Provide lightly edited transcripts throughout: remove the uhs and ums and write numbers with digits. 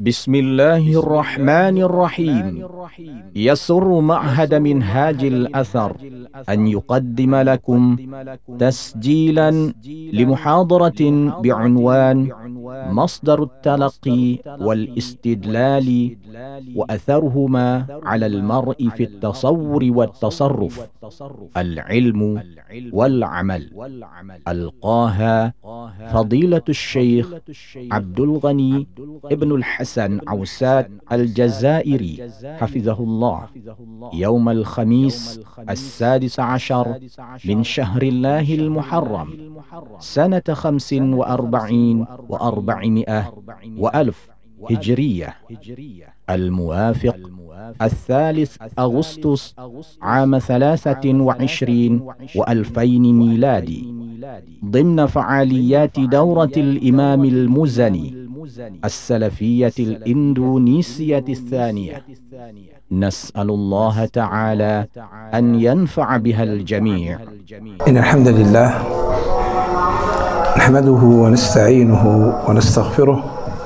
بسم الله الرحمن الرحيم. يسر معهد منهاج الأثر أن يقدم لكم تسجيلا لمحاضرة بعنوان مصدر التلقي والاستدلال وأثرهما على المرء في التصور والتصرف، العلم والعمل. ألقاها فضيلة الشيخ عبد الغني ابن الحسن عوسات الجزائري حفظه الله، يوم الخميس 16 من شهر الله المحرم سنة 45 و400 وألف هجرية، الموافق 3 أغسطس عام 23 و2000 ميلادي، ضمن فعاليات دورة الإمام المزني السلفية الإندونيسية الثانية. نسأل الله تعالى أن ينفع بها الجميع. إن الحمد لله نحمده ونستعينه ونستغفره،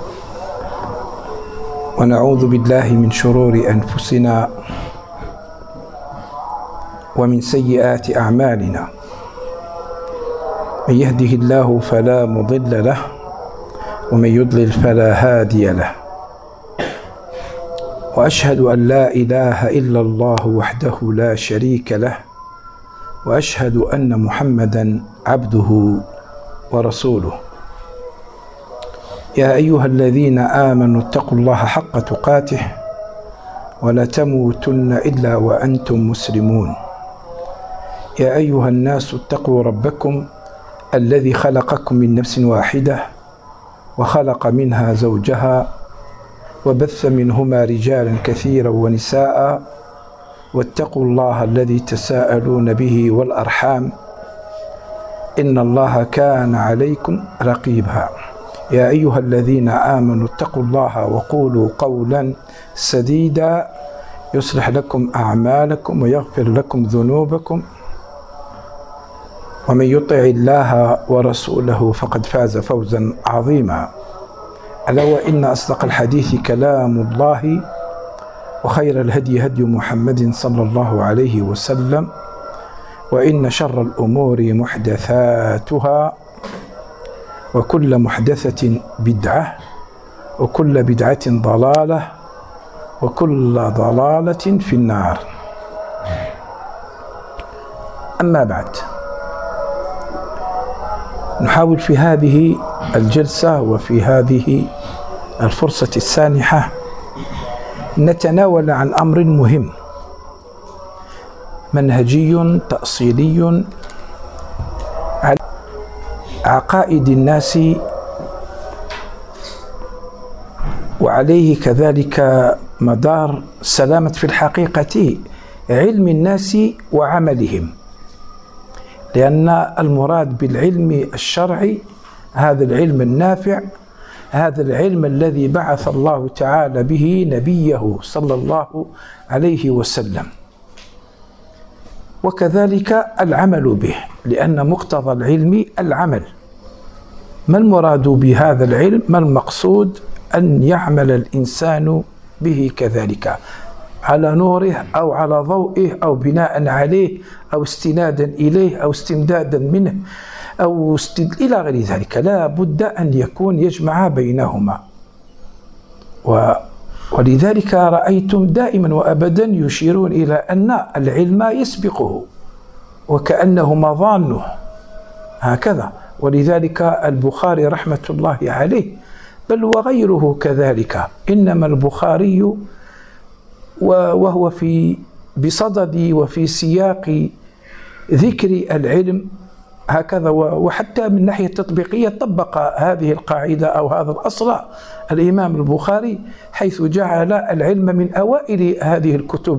ونعوذ بالله من شرور أنفسنا ومن سيئات أعمالنا. من يهده الله فلا مضل له، ومن يضلل فلا هادي له. وأشهد أن لا إله إلا الله وحده لا شريك له، وأشهد أن محمدا عبده ورسوله. يا أيها الذين آمنوا اتقوا الله حق تقاته ولا تموتن إلا وأنتم مسلمون. يا أيها الناس اتقوا ربكم الذي خلقكم من نفس واحدة وخلق منها زوجها وبث منهما رجالا كثيرا ونساء، واتقوا الله الذي تساءلون به والأرحام إن الله كان عليكم رقيبا. يا أيها الذين آمنوا اتقوا الله وقولوا قولا سديدا يصلح لكم أعمالكم ويغفر لكم ذنوبكم، ومن يطع الله ورسوله فقد فاز فوزا عظيما. ألا وإن أصدق الحديث كلام الله، وخير الهدي هدي محمد صلى الله عليه وسلم، وإن شر الأمور محدثاتها، وكل محدثة بدعة، وكل بدعة ضلالة، وكل ضلالة في النار. أما بعد، نحاول في هذه الجلسة وفي هذه الفرصة السانحة نتناول عن أمر مهم منهجي تأصيلي على عقائد الناس، وعليه كذلك مدار سلامة في الحقيقة علم الناس وعملهم، لأن المراد بالعلم الشرعي هذا العلم النافع، هذا العلم الذي بعث الله تعالى به نبيه صلى الله عليه وسلم، وكذلك العمل به، لأن مقتضى العلم العمل. ما المراد بهذا العلم؟ ما المقصود؟ أن يعمل الإنسان به كذلك على نوره أو على ضوئه أو بناء عليه أو استنادا إليه أو استمدادا منه أو إلى غير ذلك. لا بد أن يكون يجمع بينهما، ولذلك رأيتم دائما وأبدا يشيرون إلى أن العلم يسبقه وكأنه مظانه هكذا. ولذلك البخاري رحمة الله عليه بل وغيره كذلك، إنما البخاري وهو بصدد وفي سياق ذكر العلم هكذا، وحتى من ناحية تطبيقية طبق هذه القاعدة أو هذا الأصل الإمام البخاري، حيث جعل العلم من أوائل هذه الكتب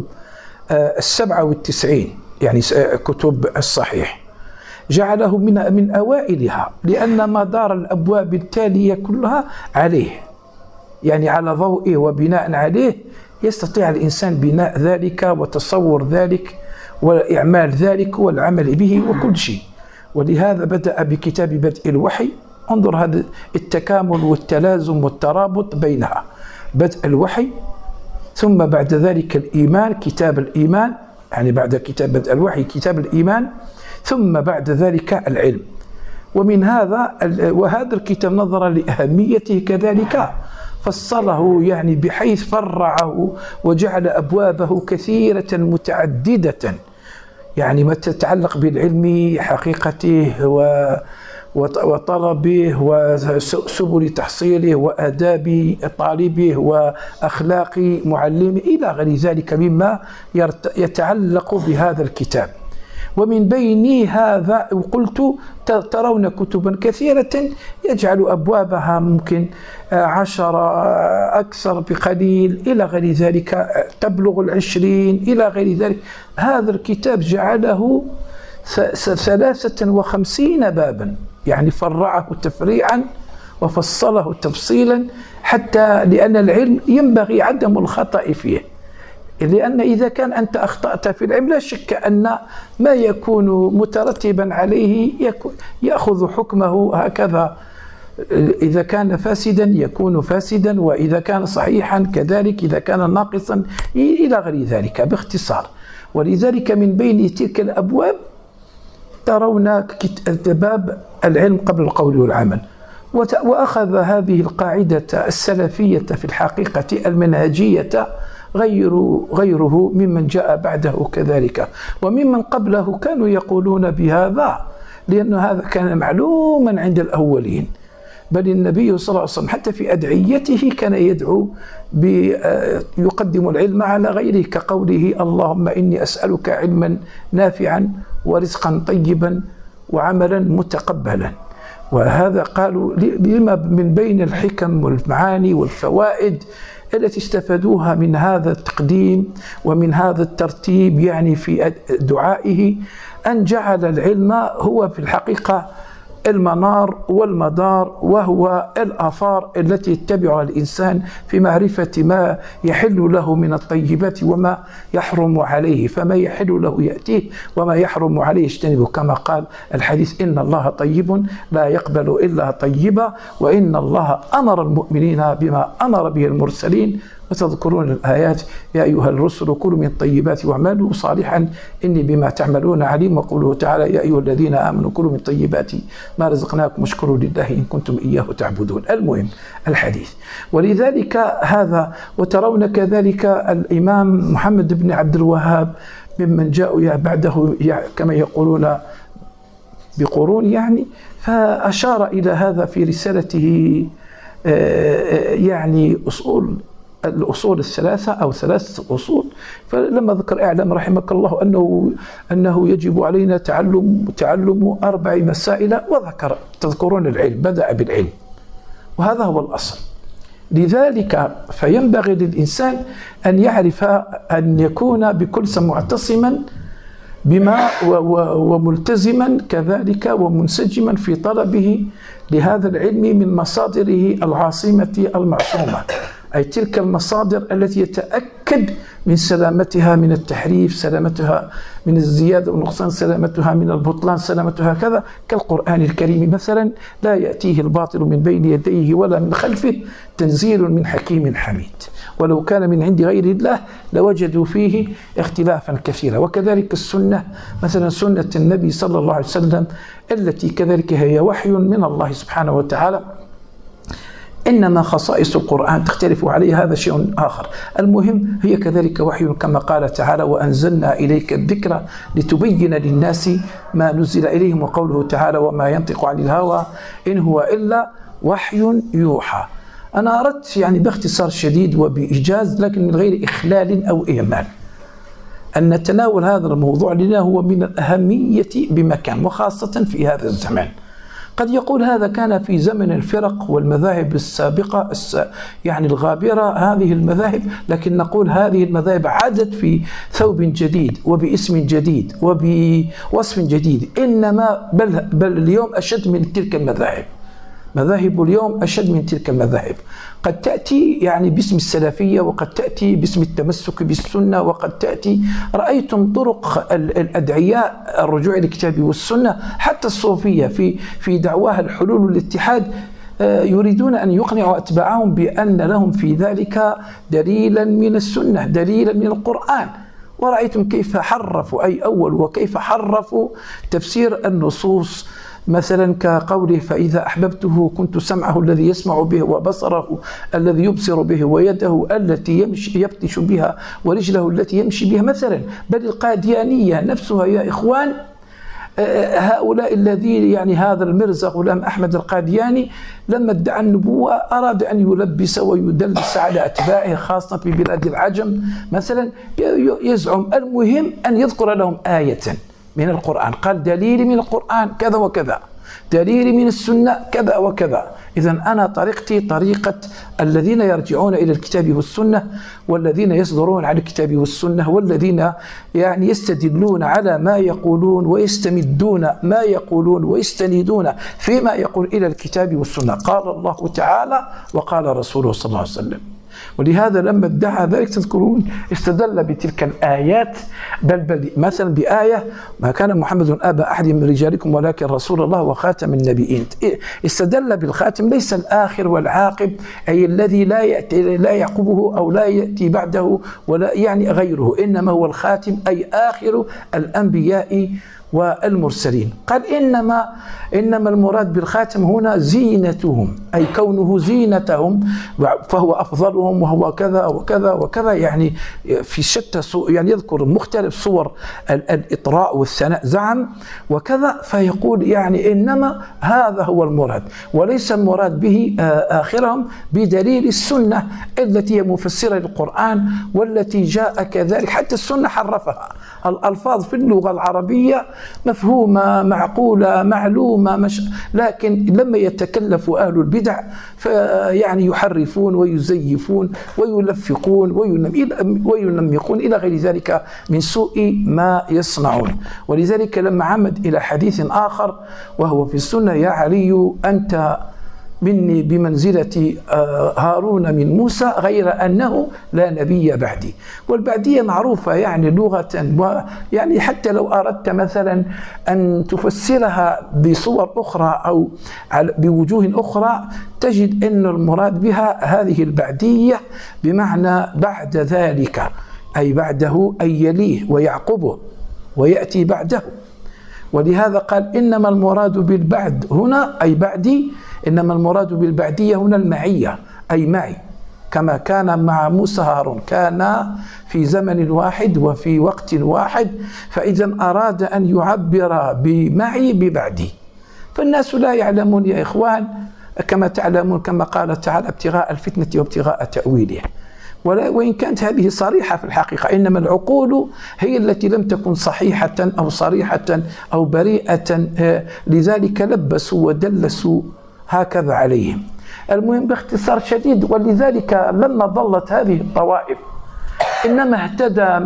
97، يعني كتب الصحيح جعله من أوائلها، لأن مدار الأبواب التالية كلها عليه، يعني على ضوئه وبناء عليه يستطيع الإنسان بناء ذلك وتصور ذلك وإعمال ذلك والعمل به وكل شيء. ولهذا بدأ بكتاب بدء الوحي. انظر هذا التكامل والتلازم والترابط بينها، بدء الوحي، ثم بعد ذلك الإيمان، كتاب الإيمان، يعني بعد كتاب بدء الوحي كتاب الإيمان، ثم بعد ذلك العلم. ومن هذا وهذا الكتاب نظرا لأهميته كذلك فصله، يعني بحيث فرعه وجعل أبوابه كثيرة متعددة، يعني ما تتعلق بالعلم حقيقته وطلبه وسبل تحصيله وآداب طالبه وأخلاق معلمه إلى غير ذلك مما يتعلق بهذا الكتاب. ومن بين هذا قلت ترون كتبا كثيرة يجعل أبوابها ممكن 10 أكثر بقليل إلى غير ذلك، تبلغ 20 إلى غير ذلك. هذا الكتاب جعله 53 بابا، يعني فرعه تفريعا وفصله تفصيلا، حتى لأن العلم ينبغي عدم الخطأ فيه، لأن إذا كان أنت أخطأت في العلم لا شك أن ما يكون مترتبا عليه يأخذ حكمه هكذا، إذا كان فاسدا يكون فاسدا، وإذا كان صحيحا كذلك، إذا كان ناقصا إلى غير ذلك باختصار. ولذلك من بين تلك الأبواب ترون باب العلم قبل القول والعمل، وأخذ هذه القاعدة السلفية في الحقيقة المنهجية غيره ممن جاء بعده كذلك، وممن قبله كانوا يقولون بهذا، لأن هذا كان معلوما عند الأولين. بل النبي صلى الله عليه وسلم حتى في أدعيته كان يدعو يقدم العلم على غيره، كقوله اللهم إني أسألك علما نافعا ورزقا طيبا وعملا متقبلا. وهذا قالوا لما من بين الحكم والمعاني والفوائد التي استفادوها من هذا التقديم ومن هذا الترتيب، يعني في دعائه، أن جعل العلم هو في الحقيقة المنار والمدار، وهو الآثار التي يتبعها الإنسان في معرفة ما يحل له من الطيبات وما يحرم عليه، فما يحل له يأتيه وما يحرم عليه يجتنبه، كما قال الحديث إن الله طيب لا يقبل إلا طيبا، وإن الله أمر المؤمنين بما أمر به المرسلين. وتذكرون الآيات يا أيها الرسل كلوا من الطيبات واعملوا صالحا إني بما تعملون عليم. وقوله تعالى يا أيها الذين آمنوا كلوا من الطيبات ما رزقناكم واشكروا لله إن كنتم إياه تعبدون. المهم الحديث. ولذلك هذا، وترون كذلك الإمام محمد بن عبد الوهاب ممن جاءوا بعده كما يقولون بقرون، يعني فأشار إلى هذا في رسالته، يعني الأصول الثلاثة أو 3 أصول. فلما ذكر اعلم رحمك الله أنه يجب علينا تعلم 4 مسائل، وذكر تذكرون العلم، بدأ بالعلم، وهذا هو الأصل. لذلك فينبغي للإنسان أن يعرف أن يكون بكل معتصما بما وملتزما كذلك ومنسجما في طلبه لهذا العلم من مصادره العاصمة المعصومة، أي تلك المصادر التي يتأكد من سلامتها من التحريف، سلامتها من الزيادة والنقصان، سلامتها من البطلان، سلامتها كذا، كالقرآن الكريم مثلا لا يأتيه الباطل من بين يديه ولا من خلفه تنزيل من حكيم حميد. ولو كان من عند غير الله لوجدوا فيه اختلافا كثيرا. وكذلك السنة مثلا، سنة النبي صلى الله عليه وسلم التي كذلك هي وحي من الله سبحانه وتعالى، إنما خصائص القرآن تختلف عليه، هذا شيء آخر. المهم هي كذلك وحي، كما قال تعالى وأنزلنا إليك الذكر لتبين للناس ما نزل إليهم، وقوله تعالى وما ينطق عن الهوى إن هو إلا وحي يوحى. أنا أردت يعني باختصار شديد وبإيجاز، لكن من غير إخلال أو إهمال، أن نتناول هذا الموضوع لأنه هو من الأهمية بمكان، وخاصة في هذا الزمان. قد يقول هذا كان في زمن الفرق والمذاهب السابقة يعني الغابرة هذه المذاهب، لكن نقول هذه المذاهب عادت في ثوب جديد وباسم جديد وبوصف جديد، إنما بل اليوم أشد من تلك المذاهب. مذاهب اليوم أشد من تلك المذاهب، قد تأتي يعني باسم السلفية، وقد تأتي باسم التمسك بالسنة، وقد تأتي، رأيتم طرق الأدعياء الرجوع إلى الكتاب والسنة، حتى الصوفية في دعواها الحلول والاتحاد يريدون أن يقنعوا أتباعهم بأن لهم في ذلك دليلا من السنة، دليلا من القرآن. ورأيتم كيف حرفوا وكيف حرفوا تفسير النصوص، مثلا كقوله: فإذا أحببته كنت سمعه الذي يسمع به، وبصره الذي يبصر به، ويده التي يبطش بها، ورجله التي يمشي بها مثلا. بل القاديانية نفسها يا إخوان، هؤلاء الذين يعني هذا المرزا غلام أحمد القادياني لما ادعى النبوة أراد أن يلبس ويدلس على أتباعه خاصة في بلاد العجم مثلا، يزعم المهم أن يذكر لهم آية من القرآن، قال دليل من القرآن كذا وكذا، دليل من السنة كذا وكذا. إذن أنا طريقتي طريقة الذين يرجعون إلى الكتاب والسنة، والذين يصدرون عن الكتاب والسنة، والذين يعني يستدلون على ما يقولون ويستمدون ما يقولون ويستندون فيما يقول إلى الكتاب والسنة. قال الله تعالى وقال رسوله صلى الله عليه وسلم. ولهذا لما ادعى ذلك تذكرون استدل بتلك الآيات، بل مثلا بآية: ما كان محمد أبا أحد من رجالكم ولكن رسول الله وخاتم النبيين. استدل بالخاتم ليس الآخر والعاقب، أي الذي لا يعقبه أو لا يأتي بعده ولا يعني غيره، إنما هو الخاتم أي آخر الأنبياء والمرسلين. قال إنما المراد بالخاتم هنا زينتهم، أي كونه زينتهم، فهو أفضلهم وهو كذا وكذا وكذا، يعني في شتى يعني يذكر مختلف صور الإطراء والثناء زعم وكذا، فيقول يعني إنما هذا هو المراد، وليس المراد به آخرهم بدليل السنة التي هي مفسرة للقرآن والتي جاء كذلك. حتى السنة حرفها، الألفاظ في اللغة العربية مفهومة معقولة معلومة، لكن لما يتكلف أهل البدع فيعني يحرفون ويزيفون ويلفقون وينمقون إلى غير ذلك من سوء ما يصنعون. ولذلك لما عمد إلى حديث آخر وهو في السنة: يا علي أنت مني بمنزلة هارون من موسى غير أنه لا نبي بعدي. والبعدية معروفة يعني لغة، ويعني حتى لو أردت مثلا أن تفسرها بصور أخرى أو بوجوه أخرى تجد أن المراد بها هذه البعدية بمعنى بعد ذلك، أي بعده أي يليه ويعقبه ويأتي بعده. ولهذا قال إنما المراد بالبعد هنا أي بعدي، إنما المراد بالبعدية هنا المعية أي معي، كما كان مع موسى هارون، كان في زمن واحد وفي وقت واحد، فإذا أراد أن يعبر بمعي ببعدي. فالناس لا يعلمون يا إخوان كما تعلمون، كما قال تعالى: ابتغاء الفتنة وابتغاء تأويله. وإن كانت هذه صريحة في الحقيقة، إنما العقول هي التي لم تكن صحيحة أو صريحة أو بريئة، لذلك لبسوا ودلسوا هكذا عليهم. المهم باختصار شديد، ولذلك لما ضلت هذه الطوائف إنما اهتدى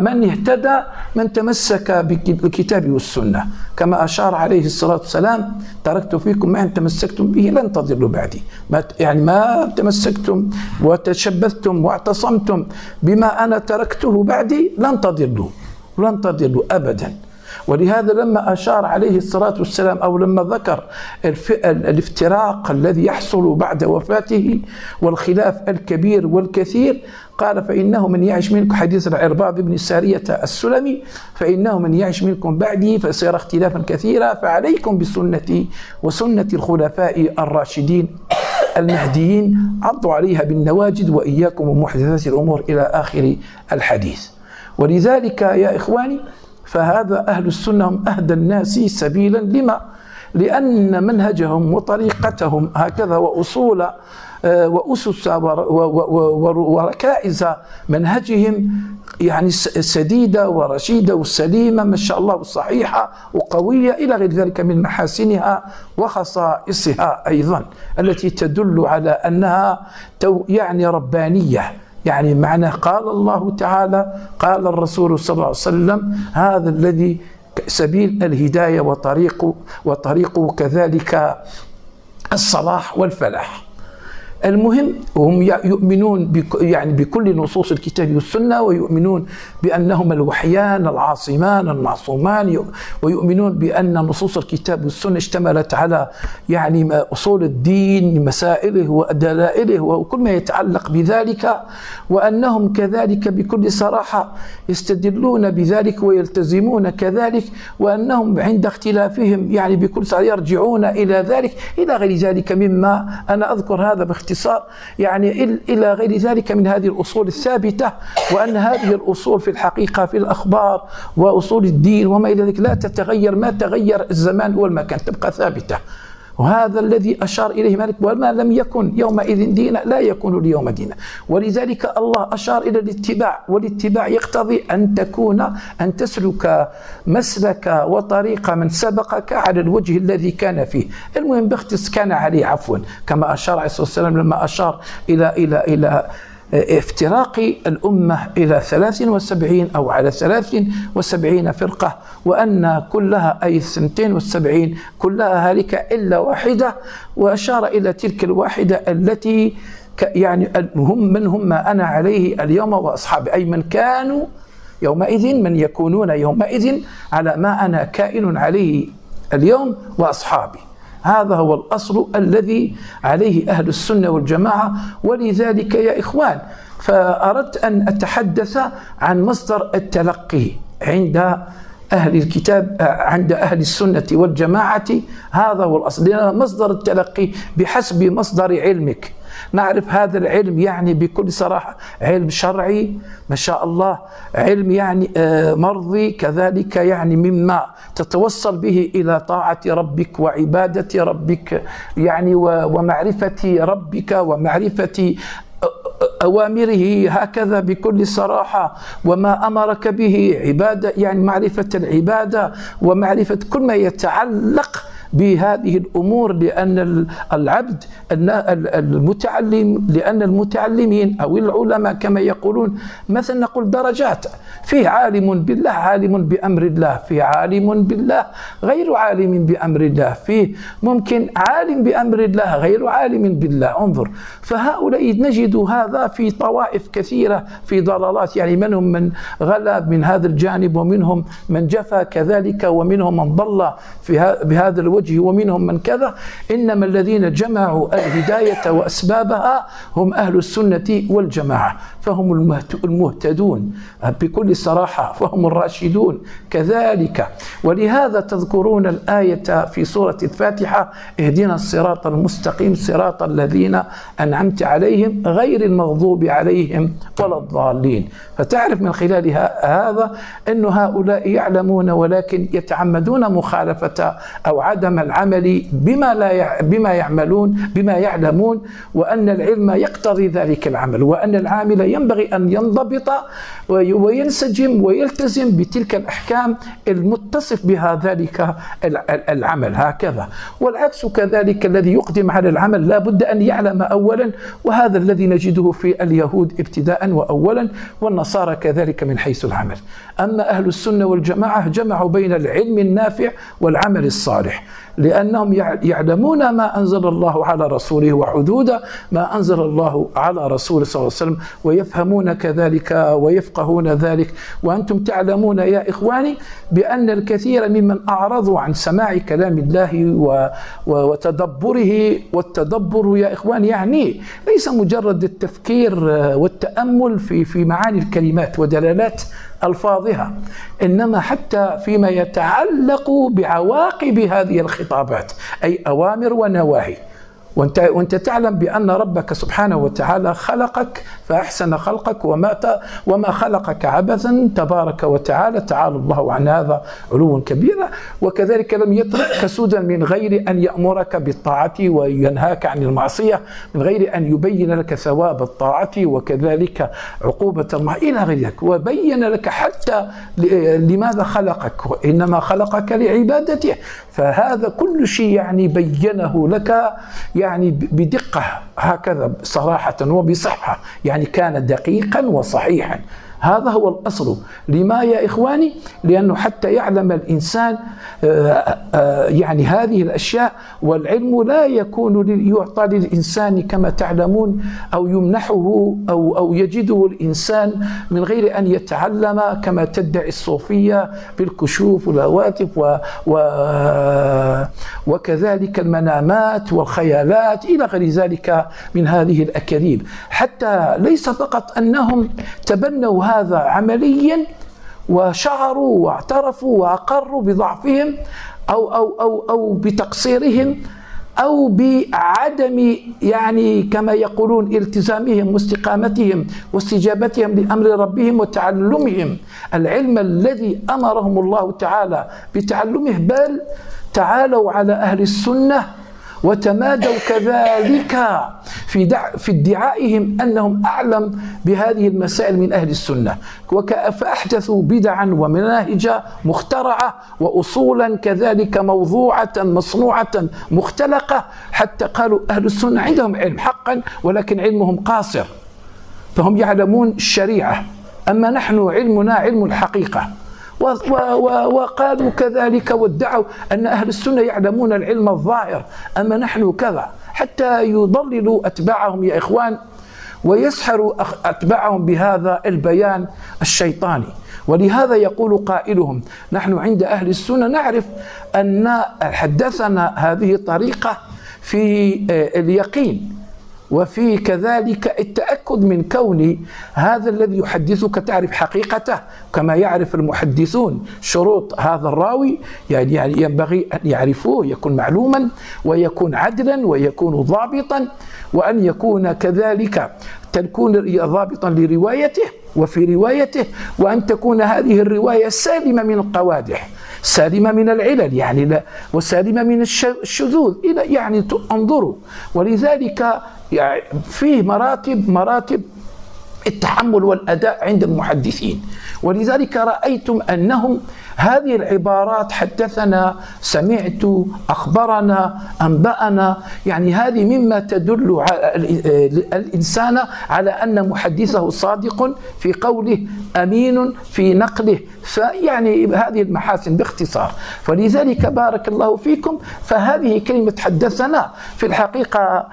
من تمسك بالكتاب والسنة، كما أشار عليه الصلاة والسلام: تركت فيكم ما إن تمسكتم به لن تضلوا بعدي. يعني ما تمسكتم وتشبثتم واعتصمتم بما أنا تركته بعدي لن تضلوا أبدا. ولهذا لما أشار عليه الصلاة والسلام أو لما ذكر الافتراق الذي يحصل بعد وفاته والخلاف الكبير والكثير، قال: فإنه من يعش منكم، حديث العرباض بن سارية السلمي: فإنه من يعش منكم بعدي فسيرى اختلافا كثيرا، فعليكم بسنتي وسنة الخلفاء الراشدين المهديين، عضوا عليها بالنواجذ وإياكم ومحدثات الأمور إلى آخر الحديث. ولذلك يا إخواني فهذا أهل السنة هم أهدى الناس سبيلا، لما؟ لأن منهجهم وطريقتهم هكذا وأصول وأسس وركائز منهجهم يعني سديدة ورشيدة وسليمة ما شاء الله، وصحيحة وقوية إلى غير ذلك من محاسنها وخصائصها أيضا، التي تدل على أنها يعني ربانية، يعني معنى قال الله تعالى قال الرسول صلى الله عليه وسلم، هذا الذي سبيل الهداية وطريقه كذلك الصلاح والفلاح. المهم هم يؤمنون بكل نصوص الكتاب والسنة، ويؤمنون بأنهما الوحيان العاصمان المعصومان، ويؤمنون بأن نصوص الكتاب والسنة اشتملت على أصول الدين، مسائله ودلائله وكل ما يتعلق بذلك، وأنهم كذلك بكل صراحة يستدلون بذلك ويلتزمون كذلك، وأنهم عند اختلافهم بكل صراحة يرجعون إلى ذلك، إلى غير ذلك مما أنا أذكر هذا باختصار، إلى غير ذلك من هذه الأصول الثابتة، وأن هذه الأصول في الحقيقة في الأخبار وأصول الدين وما إلى ذلك لا تتغير، ما تغير الزمان والمكان تبقى ثابتة. وهذا الذي أشار إليه مالك، وما لم يكن يومئذ دينا لا يكون اليوم دينا. ولذلك الله أشار إلى الاتباع، والاتباع يقتضي أن تسلك مسلك وطريق من سبقك على الوجه الذي كان فيه. المهم كان عليه عفوا، كما أشار عليه الصلاة والسلام لما أشار إلى افتراق الأمة إلى 73 أو على 73 فرقة، وأن كلها أي 72 كلها هالكة إلا واحدة، وأشار إلى تلك الواحدة التي هم أنا عليه اليوم وأصحابي، أي من كانوا يومئذ، من يكونون يومئذ على ما أنا كائن عليه اليوم وأصحابي. هذا هو الأصل الذي عليه أهل السنة والجماعة. ولذلك يا إخوان فأردت أن أتحدث عن مصدر التلقي عند أهل الكتاب، عند أهل السنة والجماعة. هذا هو الأصل، لأن مصدر التلقي بحسب مصدر علمك. نعرف هذا العلم بكل صراحة علم شرعي ما شاء الله، علم مرضي كذلك، مما تتوصل به إلى طاعة ربك وعبادة ربك ومعرفة ربك ومعرفة أوامره، هكذا بكل صراحة، وما أمرك به عبادة، معرفة العبادة ومعرفة كل ما يتعلق بهذه الأمور. لأن العبد المتعلم، لأن المتعلمين أو العلماء كما يقولون، مثلا نقول درجات، فيه عالم بالله عالم بأمر الله، فيه عالم بالله غير عالم بأمر الله، فيه ممكن عالم بأمر الله غير عالم بالله. انظر، فهؤلاء نجد هذا في طوائف كثيرة في ضلالات، منهم من غلا من هذا الجانب، ومنهم من جفا كذلك، ومنهم من ضل بهذا الوجه، ومنهم من كذا. إنما الذين جمعوا الهداية وأسبابها هم أهل السنة والجماعة، فهم المهتدون بكل صراحة، فهم الراشدون كذلك. ولهذا تذكرون الآية في سورة الفاتحة: اهدنا الصراط المستقيم صراط الذين أنعمت عليهم غير المغضوب عليهم ولا الضالين. فتعرف من خلال هذا أن هؤلاء يعلمون ولكن يتعمدون مخالفة أو عدم العمل بما يعلمون، وأن العلم يقتضي ذلك العمل، وأن العامل ينبغي أن ينضبط وينسجم ويلتزم بتلك الأحكام المتصف بها ذلك العمل، هكذا. والعكس كذلك، الذي يقدم على العمل لا بد أن يعلم أولا، وهذا الذي نجده في اليهود ابتداء وأولا، والنصارى كذلك من حيث العمل. أما أهل السنة والجماعة جمعوا بين العلم النافع والعمل الصالح، لأنهم يعلمون ما أنزل الله على رسوله وحدود ما أنزل الله على رسوله صلى الله عليه وسلم، ويفهمون كذلك ويفقهون ذلك. وأنتم تعلمون يا إخواني بأن الكثير ممن أعرضوا عن سماع كلام الله وتدبره، والتدبر يا إخواني ليس مجرد التفكير والتأمل في معاني الكلمات ودلالات ألفاظها، إنما حتى فيما يتعلق بعواقب هذه الخطابات، أي أوامر ونواهي. وانت تعلم بأن ربك سبحانه وتعالى خلقك فأحسن خلقك، وما خلقك عبثا، تبارك وتعالى، تعالى الله عن هذا علوا كبيرا. وكذلك لم يتركك سدى من غير أن يأمرك بالطاعة وينهاك عن المعصية، من غير أن يبين لك ثواب الطاعة وكذلك عقوبة المعصية إلى غير ذلك، وبين لك حتى لماذا خلقك، إنما خلقك لعبادته. فهذا كل شيء بينه لك بدقة، هكذا صراحة وبصحة، يعني كان دقيقا وصحيحا. هذا هو الأصل. لما يا إخواني؟ لأنه حتى يعلم الإنسان يعني هذه الأشياء. والعلم لا يكون يعطى للإنسان كما تعلمون، أو يمنحه أو يجده الإنسان من غير أن يتعلم كما تدعي الصوفية بالكشوف والهواتف وكذلك المنامات والخيالات إلى غير ذلك من هذه الأكاذيب. حتى ليس فقط أنهم تبنوا هذا عمليا وشعروا واعترفوا وأقروا بضعفهم أو بتقصيرهم أو بعدم يعني كما يقولون التزامهم واستقامتهم واستجابتهم لأمر ربهم وتعلمهم العلم الذي أمرهم الله تعالى بتعلمه، بل تعالوا على أهل السنة وتمادوا كذلك في ادعائهم أنهم أعلم بهذه المسائل من أهل السنة، فأحدثوا بدعا ومناهج مخترعة وأصولا كذلك موضوعة مصنوعة مختلقة، حتى قالوا أهل السنة عندهم علم حقا ولكن علمهم قاصر، فهم يعلمون الشريعة، أما نحن علمنا علم الحقيقة. وقالوا كذلك وادعوا أن أهل السنة يعلمون العلم الظاهر، أما نحن كذا، حتى يضللوا أتباعهم يا إخوان ويسحروا أتباعهم بهذا البيان الشيطاني. ولهذا يقول قائلهم: نحن عند أهل السنة نعرف أن حدثنا هذه الطريقة في اليقين، وفي كذلك التأكد من كون هذا الذي يحدثك تعرف حقيقته كما يعرف المحدثون شروط هذا الراوي، يعني ينبغي أن يعرفوه، يكون معلوما ويكون عدلا ويكون ضابطا، وأن يكون كذلك تكون ضابطا لروايته وفي روايته، وأن تكون هذه الرواية سالمة من القوادح، سالمة من العلل يعني لا، وسالمة من الشذوذ إلى يعني انظروا. ولذلك يعني فيه مراتب التحمل والأداء عند المحدثين. ولذلك رأيتم أنهم هذه العبارات حدثنا، سمعت، أخبرنا، أنبأنا، يعني هذه مما تدل الإنسان على أن محدثه صادق في قوله أمين في نقله، فيعني هذه المحاسن باختصار. فلذلك بارك الله فيكم، فهذه كلمة حدثنا في الحقيقة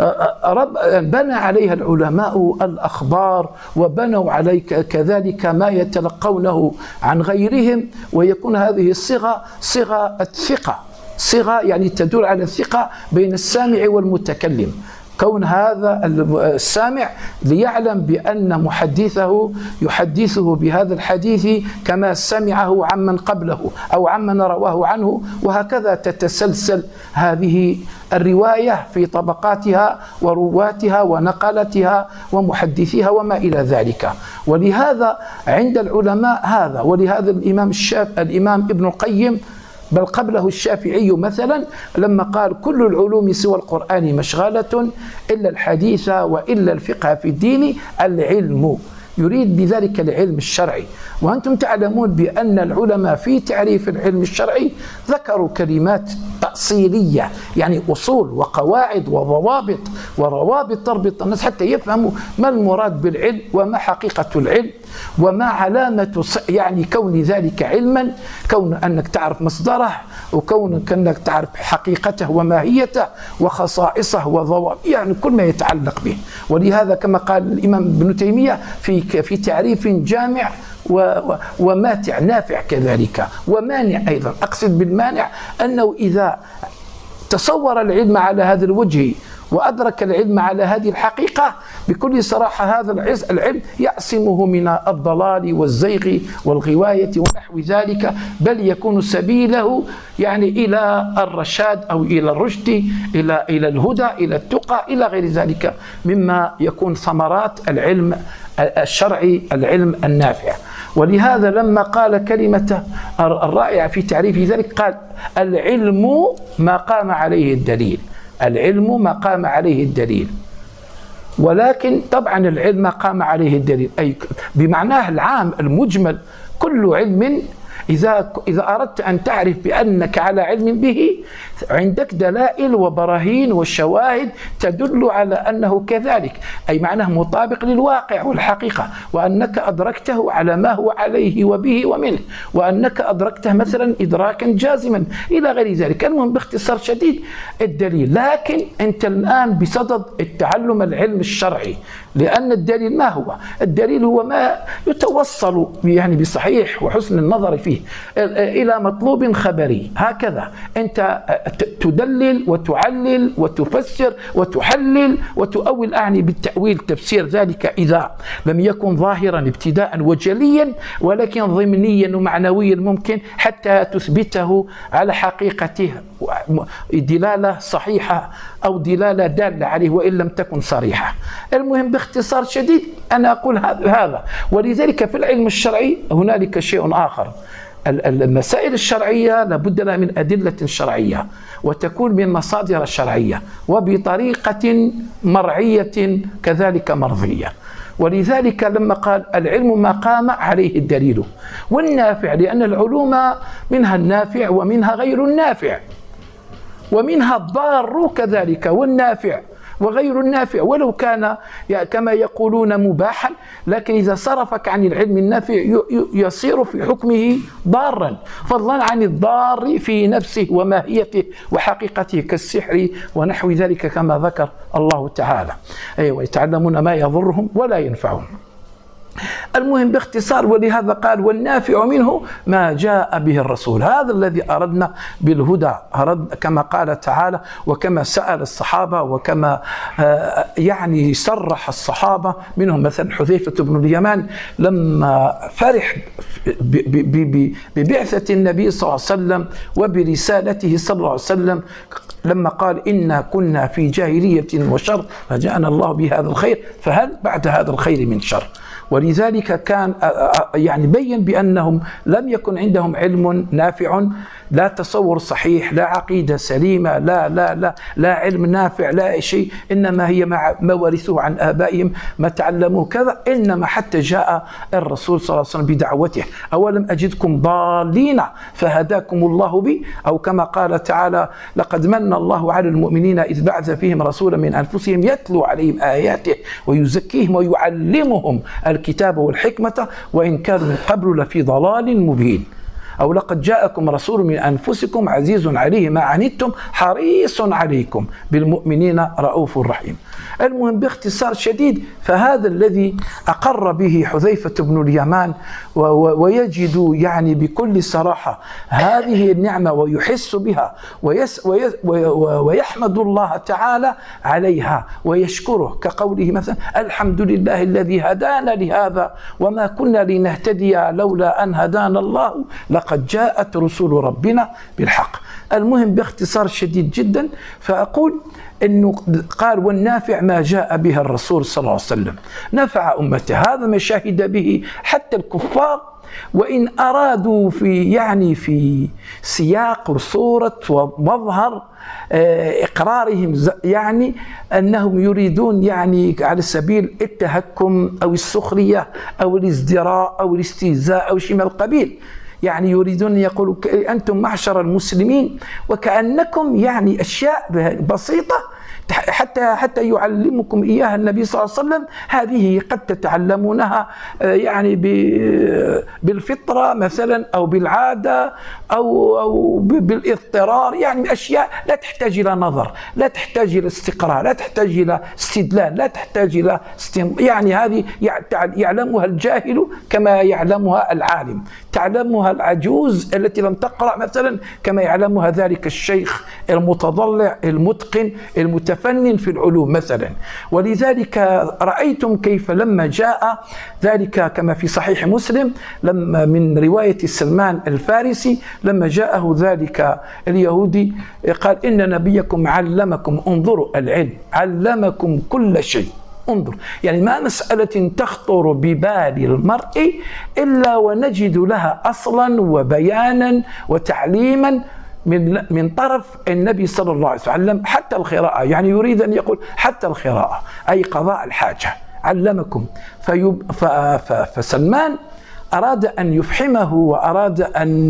بنى عليها العلماء الأخبار، وبنوا عليه كذلك ما يتلقونه عن غيرهم، ويكون هذه الصيغة صيغة الثقة، صيغة يعني تدل على الثقة بين السامع والمتكلم، كون هذا السامع ليعلم بأن محدثه يحدثه بهذا الحديث كما سمعه عمن قبله أو عمن رواه عنه، وهكذا تتسلسل هذه الرواية في طبقاتها ورواتها ونقلتها ومحدثيها وما إلى ذلك. ولهذا عند العلماء هذا، ولهذا الإمام ابن القيم بل قبله الشافعي مثلا لما قال: كل العلوم سوى القرآن مشغلة إلا الحديث وإلا الفقه في الدين، العلم، يريد بذلك العلم الشرعي. وأنتم تعلمون بأن العلماء في تعريف العلم الشرعي ذكروا كلمات تأصيلية، يعني أصول وقواعد وضوابط وروابط تربط الناس حتى يفهموا ما المراد بالعلم وما حقيقة العلم وما علامة يعني كون ذلك علما، كون أنك تعرف مصدره، وكون أنك تعرف حقيقته وماهيته وخصائصه وضوابط، يعني كل ما يتعلق به. ولهذا كما قال الإمام ابن تيمية في تعريف جامع وماتع نافع كذلك ومانع أيضا. أقصد بالمانع أنه إذا تصور العلم على هذا الوجه وأدرك العلم على هذه الحقيقة بكل صراحة، هذا العلم يعصمه من الضلال والزيغ والغواية ونحو ذلك، بل يكون سبيله يعني إلى الرشاد أو إلى الرشد، إلى الهدى، إلى التقى، إلى غير ذلك مما يكون ثمرات العلم الشرعي، العلم النافع. ولهذا لما قال كلمة الرائعة في تعريف ذلك قال: العلم ما قام عليه الدليل، العلم ما قام عليه الدليل. ولكن طبعا العلم ما قام عليه الدليل أي بمعناه العام المجمل، كل علم إذا أردت أن تعرف بأنك على علم به، عندك دلائل وبراهين وشواهد تدل على أنه كذلك، أي معناه مطابق للواقع والحقيقة، وأنك أدركته على ما هو عليه وبه ومنه، وأنك أدركته مثلا إدراكا جازما إلى غير ذلك. المهم باختصار شديد الدليل. لكن أنت الآن بصدد التعلم العلم الشرعي، لأن الدليل ما هو؟ الدليل هو ما يتوصل يعني بصحيح وحسن النظر فيه إلى مطلوب خبري. هكذا أنت تدلل وتعلل وتفسر وتحلل وتؤول. أعني بالتأويل تفسير ذلك إذا لم يكن ظاهرا ابتداء وجليا، ولكن ضمنيا ومعنويا ممكن حتى تثبته على حقيقته دلالة صحيحة أو دلالة دالة عليه وإن لم تكن صريحة. المهم باختصار شديد أنا أقول هذا. ولذلك في العلم الشرعي هنالك شيء آخر. المسائل الشرعية لابد لها من أدلة شرعية، وتكون من مصادر شرعية وبطريقة مرعية كذلك مرضية. ولذلك لما قال العلم ما قام عليه الدليل والنافع، لأن العلوم منها النافع ومنها غير النافع، ومنها الضار كذلك والنافع وغير النافع، ولو كان كما يقولون مباحا، لكن إذا صرفك عن العلم النافع يصير في حكمه ضارا، فضلا عن الضار في نفسه وماهيته وحقيقته كالسحر ونحو ذلك كما ذكر الله تعالى. ويتعلمون ما يضرهم ولا ينفعهم. المهم باختصار، ولهذا قال والنافع منه ما جاء به الرسول. هذا الذي أردنا بالهدى، كما قال تعالى وكما سأل الصحابة وكما يعني صرح الصحابة، منهم مثلا حذيفة بن اليمان لما فرح ببعثة النبي صلى الله عليه وسلم وبرسالته صلى الله عليه وسلم، لما قال إنا كنا في جاهلية وشر فجاءنا الله بهذا الخير فهل بعد هذا الخير من شر. ولذلك كان يعني بين بأنهم لم يكن عندهم علم نافع، لا تصور صحيح، لا عقيدة سليمة، لا علم نافع، لا شيء، إنما هي ما ورثوه عن آبائهم، ما تعلموه كذا. إنما حتى جاء الرسول صلى الله عليه وسلم بدعوته أولم أجدكم ضالين فهداكم الله بي، أو كما قال تعالى لقد من الله على المؤمنين إذ بعث فيهم رسولا من أنفسهم يتلو عليهم آياته ويزكيهم ويعلمهم الكتاب والحكمة وإن كانوا من قبل لفي ضلال مبين. أو لقد جاءكم رسول من أنفسكم عزيز عليه ما عنتم حريص عليكم بالمؤمنين رؤوف رحيم. المهم باختصار شديد، فهذا الذي أقر به حذيفة بن اليمان ويجد يعني بكل صراحة هذه النعمة ويحس بها ويحمد الله تعالى عليها ويشكره، كقوله مثلا الحمد لله الذي هدانا لهذا وما كنا لنهتدي لولا أن هدانا الله لقد جاءت رسل ربنا بالحق. المهم باختصار شديد جدا، فأقول أنه قال والنافع ما جاء به الرسول صلى الله عليه وسلم نفع أمته. هذا ما شهد به حتى الكفار، وإن أرادوا في سياق وصورة ومظهر إقرارهم يعني أنهم يريدون يعني على سبيل التهكم أو السخرية أو الازدراء أو الاستهزاء أو شيء من القبيل، يعني يريدون أن يقولوا أنتم معشر المسلمين، وكأنكم يعني أشياء بسيطة حتى يعلمكم إياها النبي صلى الله عليه وسلم، هذه قد تتعلمونها يعني بالفطرة مثلا أو بالعادة أو بالاضطرار، يعني أشياء لا تحتاج إلى نظر، لا تحتاج إلى استقراء، لا تحتاج إلى استدلال، لا تحتاج إلى يعني هذه يعلمها الجاهل كما يعلمها العالم، تعلمها العجوز التي لم تقرأ مثلا كما يعلمها ذلك الشيخ المتضلع المتقن المتفنن في العلوم مثلا. ولذلك رأيتم كيف لما جاء ذلك كما في صحيح مسلم لما من رواية سلمان الفارسي لما جاءه ذلك اليهودي قال إن نبيكم علمكم، انظروا العلم علمكم كل شيء، انظر يعني ما مسألة تخطر ببال المرء إلا ونجد لها أصلا وبيانا وتعليما من طرف النبي صلى الله عليه وسلم. حتى القراءة، يعني يريد أن يقول حتى القراءة أي قضاء الحاجة علمكم. فسلمان أراد أن يفحمه وأراد أن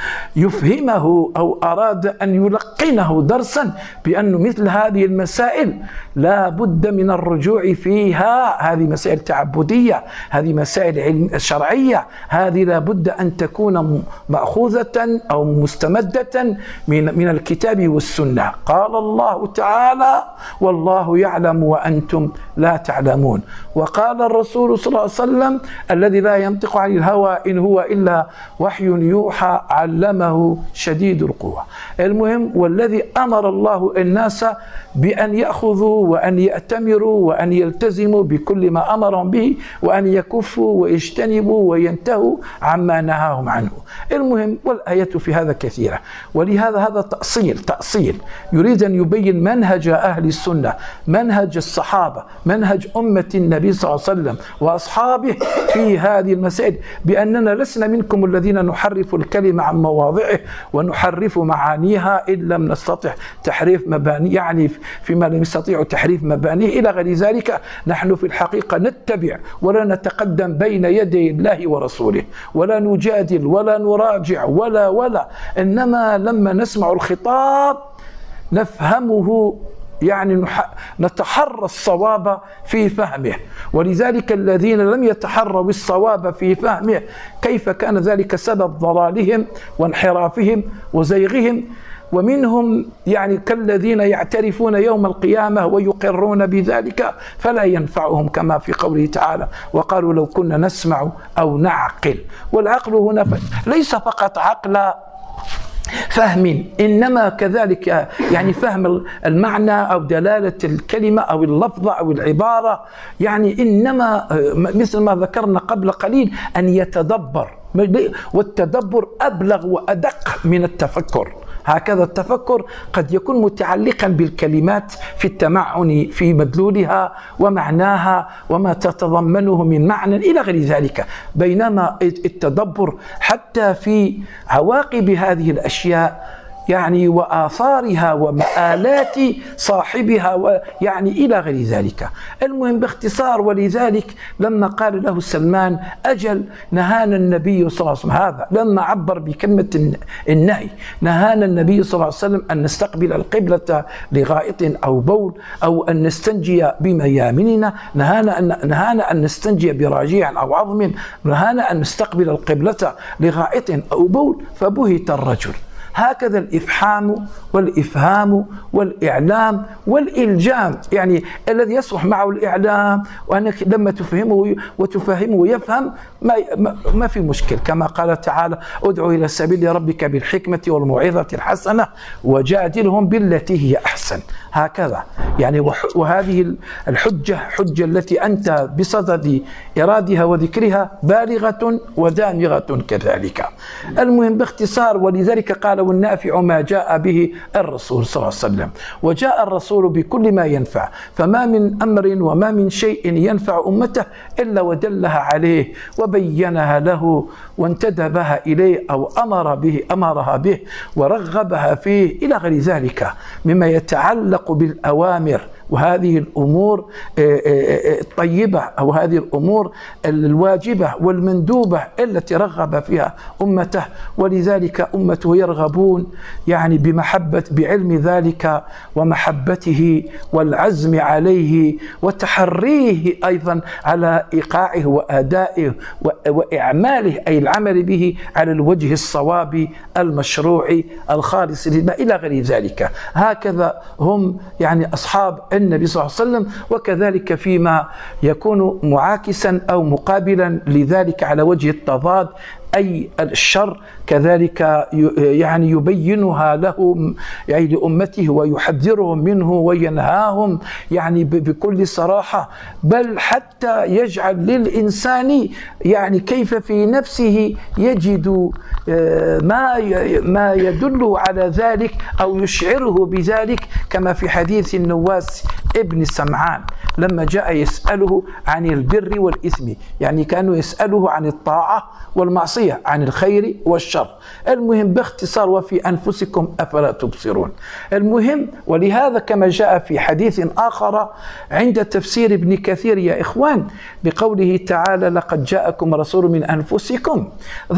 يفهمه أو أراد أن يلقنه درسا بأن مثل هذه المسائل لا بد من الرجوع فيها. هذه مسائل تعبدية، هذه مسائل شرعية، هذه لا بد أن تكون مأخوذة أو مستمدة من الكتاب والسنة. قال الله تعالى: والله يعلم وأنتم لا تعلمون. وقال الرسول صلى الله عليه وسلم: الذي لا ينطق عن الهوى إن هو إلا وحي يوحى علمه شديد القوى. المهم، والذي أمر الله الناس بأن يأخذوا وأن يأتمروا وأن يلتزموا بكل ما أمرهم به، وأن يكفوا ويجتنبوا وينتهوا عما نهاهم عنه. المهم، والآيات في هذا كثيرة، ولهذا هذا تأصيل يريد أن يبين منهج أهل السنة، منهج الصحابة، منهج أمة النبي صلى الله عليه وسلم وأصحابه في هذه المسائل، بأننا لسنا منكم الذين نحرف الكلمة عن مواضعه ونحرف معانيها إن لم نستطع تحريف مباني، يعني فيما لم يستطيع تحريف مبانيه إلى غير ذلك. نحن في الحقيقة نتبع ولا نتقدم بين يدي الله ورسوله، ولا نجادل ولا نراجع ولا إنما لما نسمع الخطاب نفهمه، يعني نتحرى الصواب في فهمه. ولذلك الذين لم يتحروا الصواب في فهمه كيف كان ذلك سبب ضلالهم وانحرافهم وزيغهم. ومنهم يعني كالذين يعترفون يوم القيامة ويقرون بذلك فلا ينفعهم، كما في قوله تعالى: وقالوا لو كنا نسمع أو نعقل. والعقل هنا ليس فقط عقل فهم، إنما كذلك يعني فهم المعنى أو دلالة الكلمة أو اللفظة أو العبارة، يعني إنما مثل ما ذكرنا قبل قليل أن يتدبر، والتدبر أبلغ وأدق من التفكر. هكذا التفكر قد يكون متعلقا بالكلمات في التمعن في مدلولها ومعناها وما تتضمنه من معنى إلى غير ذلك، بينما التدبر حتى في عواقب هذه الأشياء يعني وآثارها ومآلات صاحبها ويعني إلى غير ذلك. المهم باختصار، ولذلك لما قال له سلمان: أجل نهانا النبي صلى الله عليه وسلم، هذا لما عبر بكلمة النهي، نهانا النبي صلى الله عليه وسلم أن نستقبل القبلة لغائط أو بول، أو أن نستنجي بميامننا، نهانا أن نستنجي براجيع أو عظم، نهانا أن نستقبل القبلة لغائط أو بول. فبهت الرجل. هكذا الإفحام والإفهام والإعلام والإلجام، يعني الذي يصلح معه الإعلام، وأنك لما تفهمه وتفهمه يفهم ما في مشكل، كما قال تعالى: ادعو إلى سبيل ربك بالحكمة والموعظة الحسنة وجادلهم بالتي هي أحسن. هكذا يعني، وهذه حجة التي أنت بصدد إرادها وذكرها بالغة ودامغة كذلك. المهم باختصار، ولذلك قال: والنافع ما جاء به الرسول صلى الله عليه وسلم. وجاء الرسول بكل ما ينفع، فما من أمر وما من شيء ينفع أمته إلا ودلها عليه وبينها له وانتدبها إليه أو أمرها به ورغبها فيه إلى غير ذلك مما يتعلق بالأوامر وهذه الأمور الطيبة أو هذه الأمور الواجبة والمندوبة التي رغب فيها أمته. ولذلك أمته يرغبون يعني بعلم ذلك ومحبته والعزم عليه وتحريه أيضا على إيقاعه وأدائه وإعماله، أي العمل به على الوجه الصواب المشروع الخالص لله إلى غير ذلك. هكذا هم يعني أصحاب النبي صلى الله عليه وسلم. وكذلك فيما يكون معاكسا أو مقابلا لذلك على وجه التضاد، أي الشر، كذلك يعني يبينها لهم يعني لأمته ويحذرهم منه وينهاهم يعني بكل صراحة، بل حتى يجعل للإنسان يعني كيف في نفسه يجد ما يدل على ذلك أو يشعره بذلك، كما في حديث النواس ابن سمعان لما جاء يسأله عن البر والإثم، يعني كانوا يسأله عن الطاعة والمعصية، المعصية، عن الخير والشر. المهم باختصار وفي أنفسكم أفلا تبصرون. المهم، ولهذا كما جاء في حديث آخر عند تفسير ابن كثير يا إخوان بقوله تعالى لقد جاءكم رسول من أنفسكم،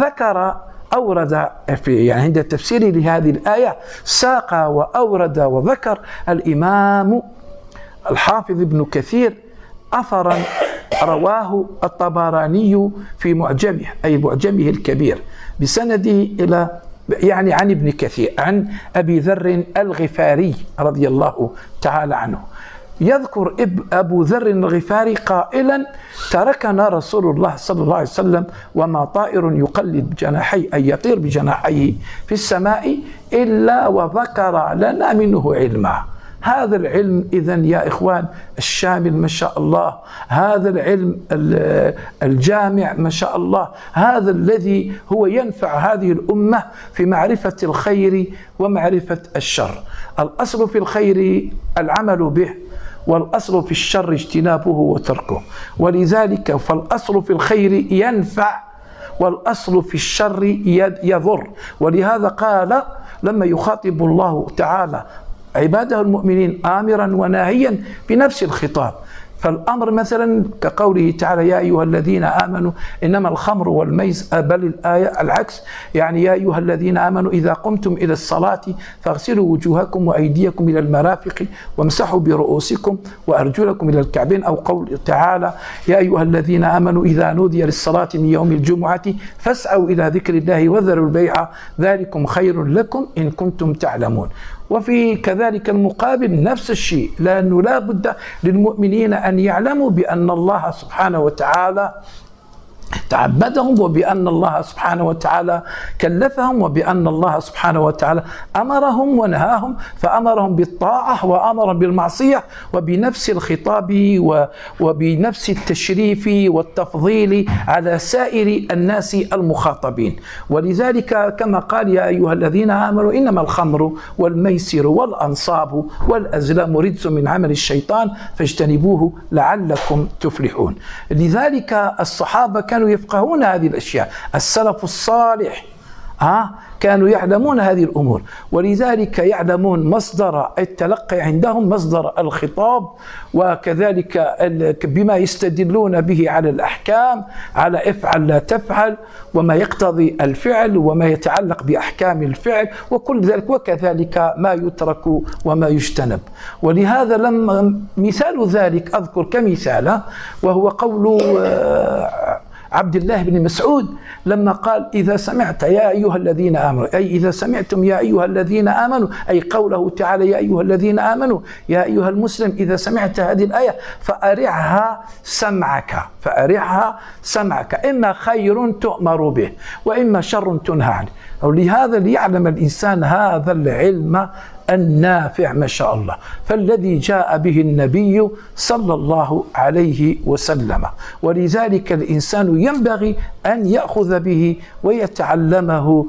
أورد في عند تفسيره لهذه الآية ساق وأورد وذكر الإمام الحافظ ابن كثير أثرا رواه الطبراني في معجمه، أي معجمه الكبير، بسنده إلى عن ابن كثير عن أبي ذر الغفاري رضي الله تعالى عنه. يذكر أبو ذر الغفاري قائلا تركنا رسول الله صلى الله عليه وسلم وما طائر يقلد بجناحيه أي يطير بجناحيه في السماء إلا وذكر لنا منه علما. هذا العلم إذن يا إخوان الشامل ما شاء الله، هذا العلم الجامع ما شاء الله، هذا الذي هو ينفع هذه الأمة في معرفة الخير ومعرفة الشر. الأصل في الخير العمل به، والأصل في الشر اجتنابه وتركه. ولذلك فالأصل في الخير ينفع والأصل في الشر يضر. ولهذا قال لما يخاطب الله تعالى عباده المؤمنين آمرا وناهيا بنفس الخطاب. فالأمر مثلا كقوله تعالى يا أيها الذين آمنوا إنما الخمر والميسر، بل الآية العكس، يعني يا أيها الذين آمنوا إذا قمتم إلى الصلاة فاغسلوا وجوهكم وأيديكم إلى المرافق وامسحوا برؤوسكم وأرجلكم إلى الكعبين، أو قول تعالى يا أيها الذين آمنوا إذا نودي للصلاة من يوم الجمعة فاسعوا إلى ذكر الله وذروا البيع ذلكم خير لكم إن كنتم تعلمون. وفي كذلك المقابل نفس الشيء، لأنه لا بد للمؤمنين أن يعلموا بأن الله سبحانه وتعالى تعبدهم، وبأن الله سبحانه وتعالى كلفهم، وبأن الله سبحانه وتعالى أمرهم ونهاهم، فأمرهم بالطاعة وأمرهم بالمعصية، وبنفس الخطاب وبنفس التشريف والتفضيل على سائر الناس المخاطبين. ولذلك كما قال يا أيها الذين آمنوا إنما الخمر والميسر والأنصاب والأزلام رجس من عمل الشيطان فاجتنبوه لعلكم تفلحون. لذلك الصحابة كانوا يفقهون هذه الأشياء، السلف الصالح كانوا يعلمون هذه الأمور، ولذلك يعلمون مصدر التلقي عندهم، مصدر الخطاب، وكذلك بما يستدلون به على الأحكام، على افعل لا تفعل، وما يقتضي الفعل وما يتعلق بأحكام الفعل وكل ذلك، وكذلك ما يترك وما يجتنب. ولهذا لما مثال ذلك أذكر كمثال، وهو قول عبد الله بن مسعود لما قال إذا سمعت يا أيها الذين آمنوا، أي إذا سمعتم يا أيها الذين آمنوا، أي قوله تعالى يا أيها الذين آمنوا، يا أيها المسلم إذا سمعت هذه الآية فأرعها سمعك، إما خير تؤمر به وإما شر تنهى عنه. ولهذا ليعلم الإنسان هذا العلم النافع ما شاء الله، فالذي جاء به النبي صلى الله عليه وسلم. ولذلك الإنسان ينبغي أن يأخذ به ويتعلمه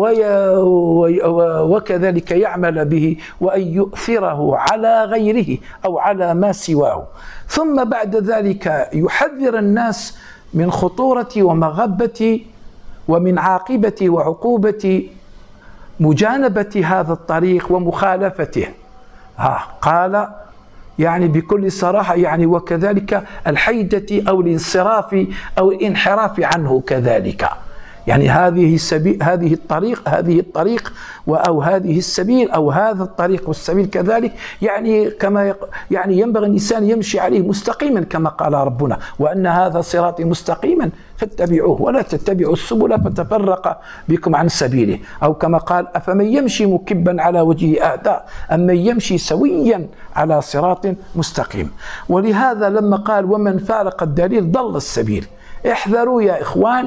وكذلك يعمل به، وأن يؤثره على غيره أو على ما سواه. ثم بعد ذلك يحذر الناس من خطورة ومغبة ومن عاقبة وعقوبة مجانبة هذا الطريق ومخالفته. قال يعني بكل صراحة يعني وكذلك الحيدة أو الانصراف أو الانحراف عنه كذلك، يعني هذه الطريق أو هذه السبيل أو هذا الطريق والسبيل كذلك، يعني كما يعني ينبغي الإنسان يمشي عليه مستقيما كما قال ربنا وأن هذا صراطي مستقيما فاتبعوه ولا تتبعوا السبل فتفرق بكم عن سبيله، أو كما قال أفمن يمشي مكبا على وجهه أهدى أم من يمشي سويا على صراط مستقيم. ولهذا لما قال ومن فارق الدليل ضل السبيل، احذروا يا إخوان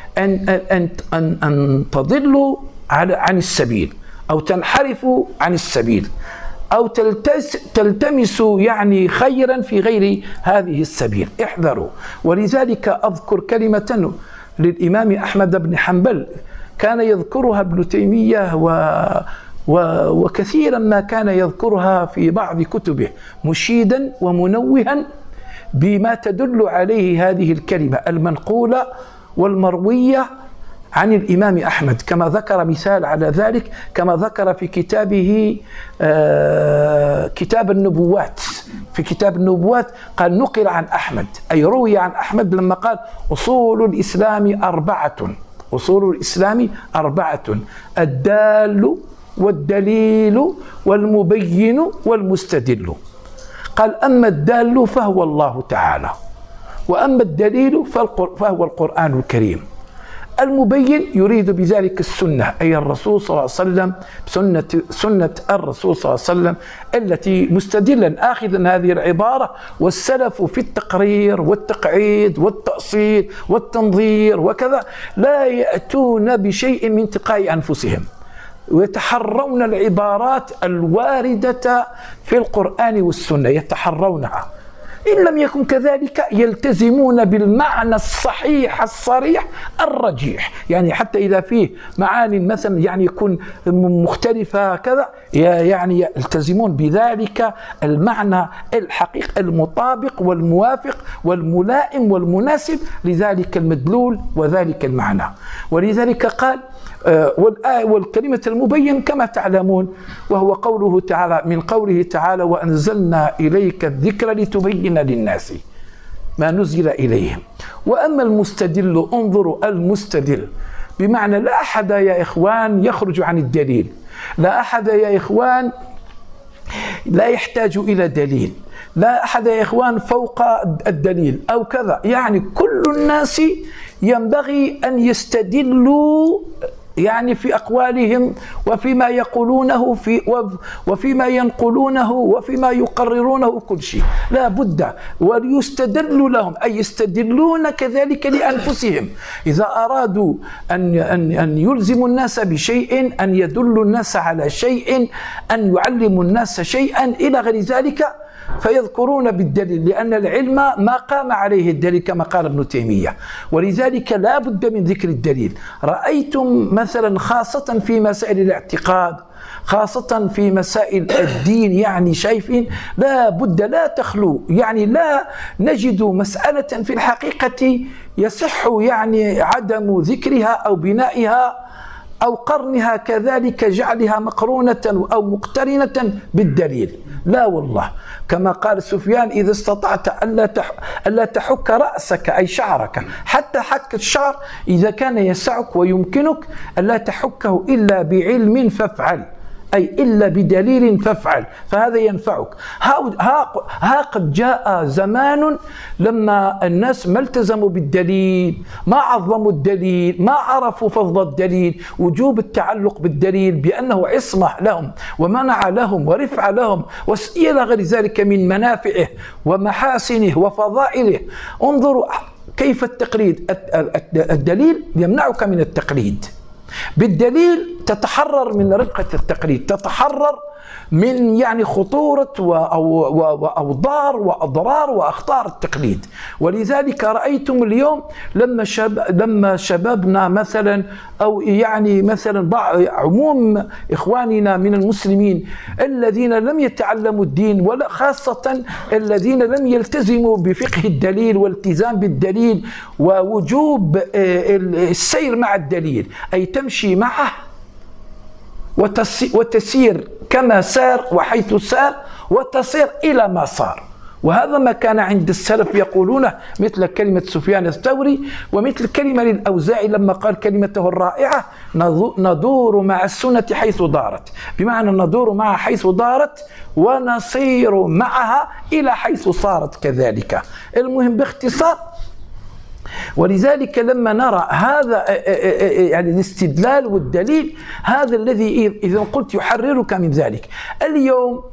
أن تضلوا عن السبيل أو تنحرفوا عن السبيل أو تلتمسوا يعني خيرا في غير هذه السبيل، احذروا. ولذلك أذكر كلمة للإمام أحمد بن حنبل كان يذكرها ابن تيمية وكثيرا ما كان يذكرها في بعض كتبه مشيدا ومنوها بما تدل عليه هذه الكلمة المنقولة والمروية عن الإمام أحمد، كما ذكر مثال على ذلك، كما ذكر في كتابه كتاب النبوات. في كتاب النبوات قال نقل عن أحمد، أي روي عن أحمد لما قال أصول الإسلام أربعة، أصول الإسلام أربعة: الدال والدليل والمبين والمستدل. قال أما الدال فهو الله تعالى، وأما الدليل فهو القرآن الكريم. المبين يريد بذلك السنة، أي الرسول صلى الله عليه وسلم، سنة الرسول صلى الله عليه وسلم التي مستدلا آخذا هذه العبارة: والسلف في التقرير والتقعيد والتأصيل والتنظير وكذا لا يأتون بشيء من تلقاء أنفسهم، ويتحرون العبارات الواردة في القرآن والسنة، يتحرونها. إن لم يكن كذلك يلتزمون بالمعنى الصحيح الصريح الرجيح، يعني حتى إذا فيه معاني مثلا يعني يكون مختلفة كذا، يعني يلتزمون بذلك المعنى الحقيقي المطابق والموافق والملائم والمناسب لذلك المدلول وذلك المعنى. ولذلك قال والكلمة المبين كما تعلمون وهو قوله تعالى، من قوله تعالى: وأنزلنا إليك الذكر لتبين للناس ما نزل إليهم. وأما المستدل، انظروا المستدل بمعنى لا أحد يا إخوان يخرج عن الدليل، لا أحد يا إخوان لا يحتاج إلى دليل، لا أحد يا إخوان فوق الدليل أو كذا، يعني كل الناس ينبغي أن يستدلوا يعني في أقوالهم وفيما يقولونه وفيما ينقلونه وفيما يقررونه، كل شيء لا بد وليستدل لهم، أي يستدلون كذلك لأنفسهم. إذا أرادوا أن يلزموا الناس بشيء، أن يدلوا الناس على شيء، أن يعلموا الناس شيئا إلى غير ذلك، فيذكرون بالدليل، لأن العلم ما قام عليه الدليل كما قال ابن تيمية. ولذلك لا بد من ذكر الدليل. رأيتم مثلا خاصة في مسائل الاعتقاد، خاصة في مسائل الدين، يعني شايفين لا بد لا تخلو، يعني لا نجد مسألة في الحقيقة يصح يعني عدم ذكرها أو بنائها أو قرنها كذلك، جعلها مقرونة أو مقترنة بالدليل. لا والله، كما قال سفيان: إذا استطعت ألا تحك رأسك أي شعرك، حتى حك الشعر إذا كان يسعك ويمكنك ألا تحكه إلا بعلم فافعل، أي إلا بدليل فافعل، فهذا ينفعك. ها قد جاء زمان لما الناس ما التزموا بالدليل، ما عظموا الدليل، ما عرفوا فضل الدليل، وجوب التعلق بالدليل بأنه عصمة لهم ومنع لهم ورفع لهم وإلى غير ذلك من منافعه ومحاسنه وفضائله. انظروا كيف التقليد، الدليل يمنعك من التقليد، بالدليل تتحرر من رقة التقليد، تتحرر من يعني خطورة وأوضار وأضرار وأخطار التقليد. ولذلك رأيتم اليوم لما شبابنا مثلا أو يعني مثلا عموم إخواننا من المسلمين الذين لم يتعلموا الدين، ولا خاصة الذين لم يلتزموا بفقه الدليل والالتزام بالدليل ووجوب السير مع الدليل، أي تمشي معه وتسير كما سار وحيث سار وتصير إلى ما صار. وهذا ما كان عند السلف يقولونه، مثل كلمة سفيان الثوري ومثل كلمة للأوزاعي لما قال كلمته الرائعة: ندور مع السنة حيث دارت، بمعنى ندور معها حيث دارت ونصير معها إلى حيث صارت كذلك. المهم باختصار، ولذلك لما نرى هذا يعني الاستدلال والدليل، هذا الذي إذا قلت يحررك من ذلك. اليوم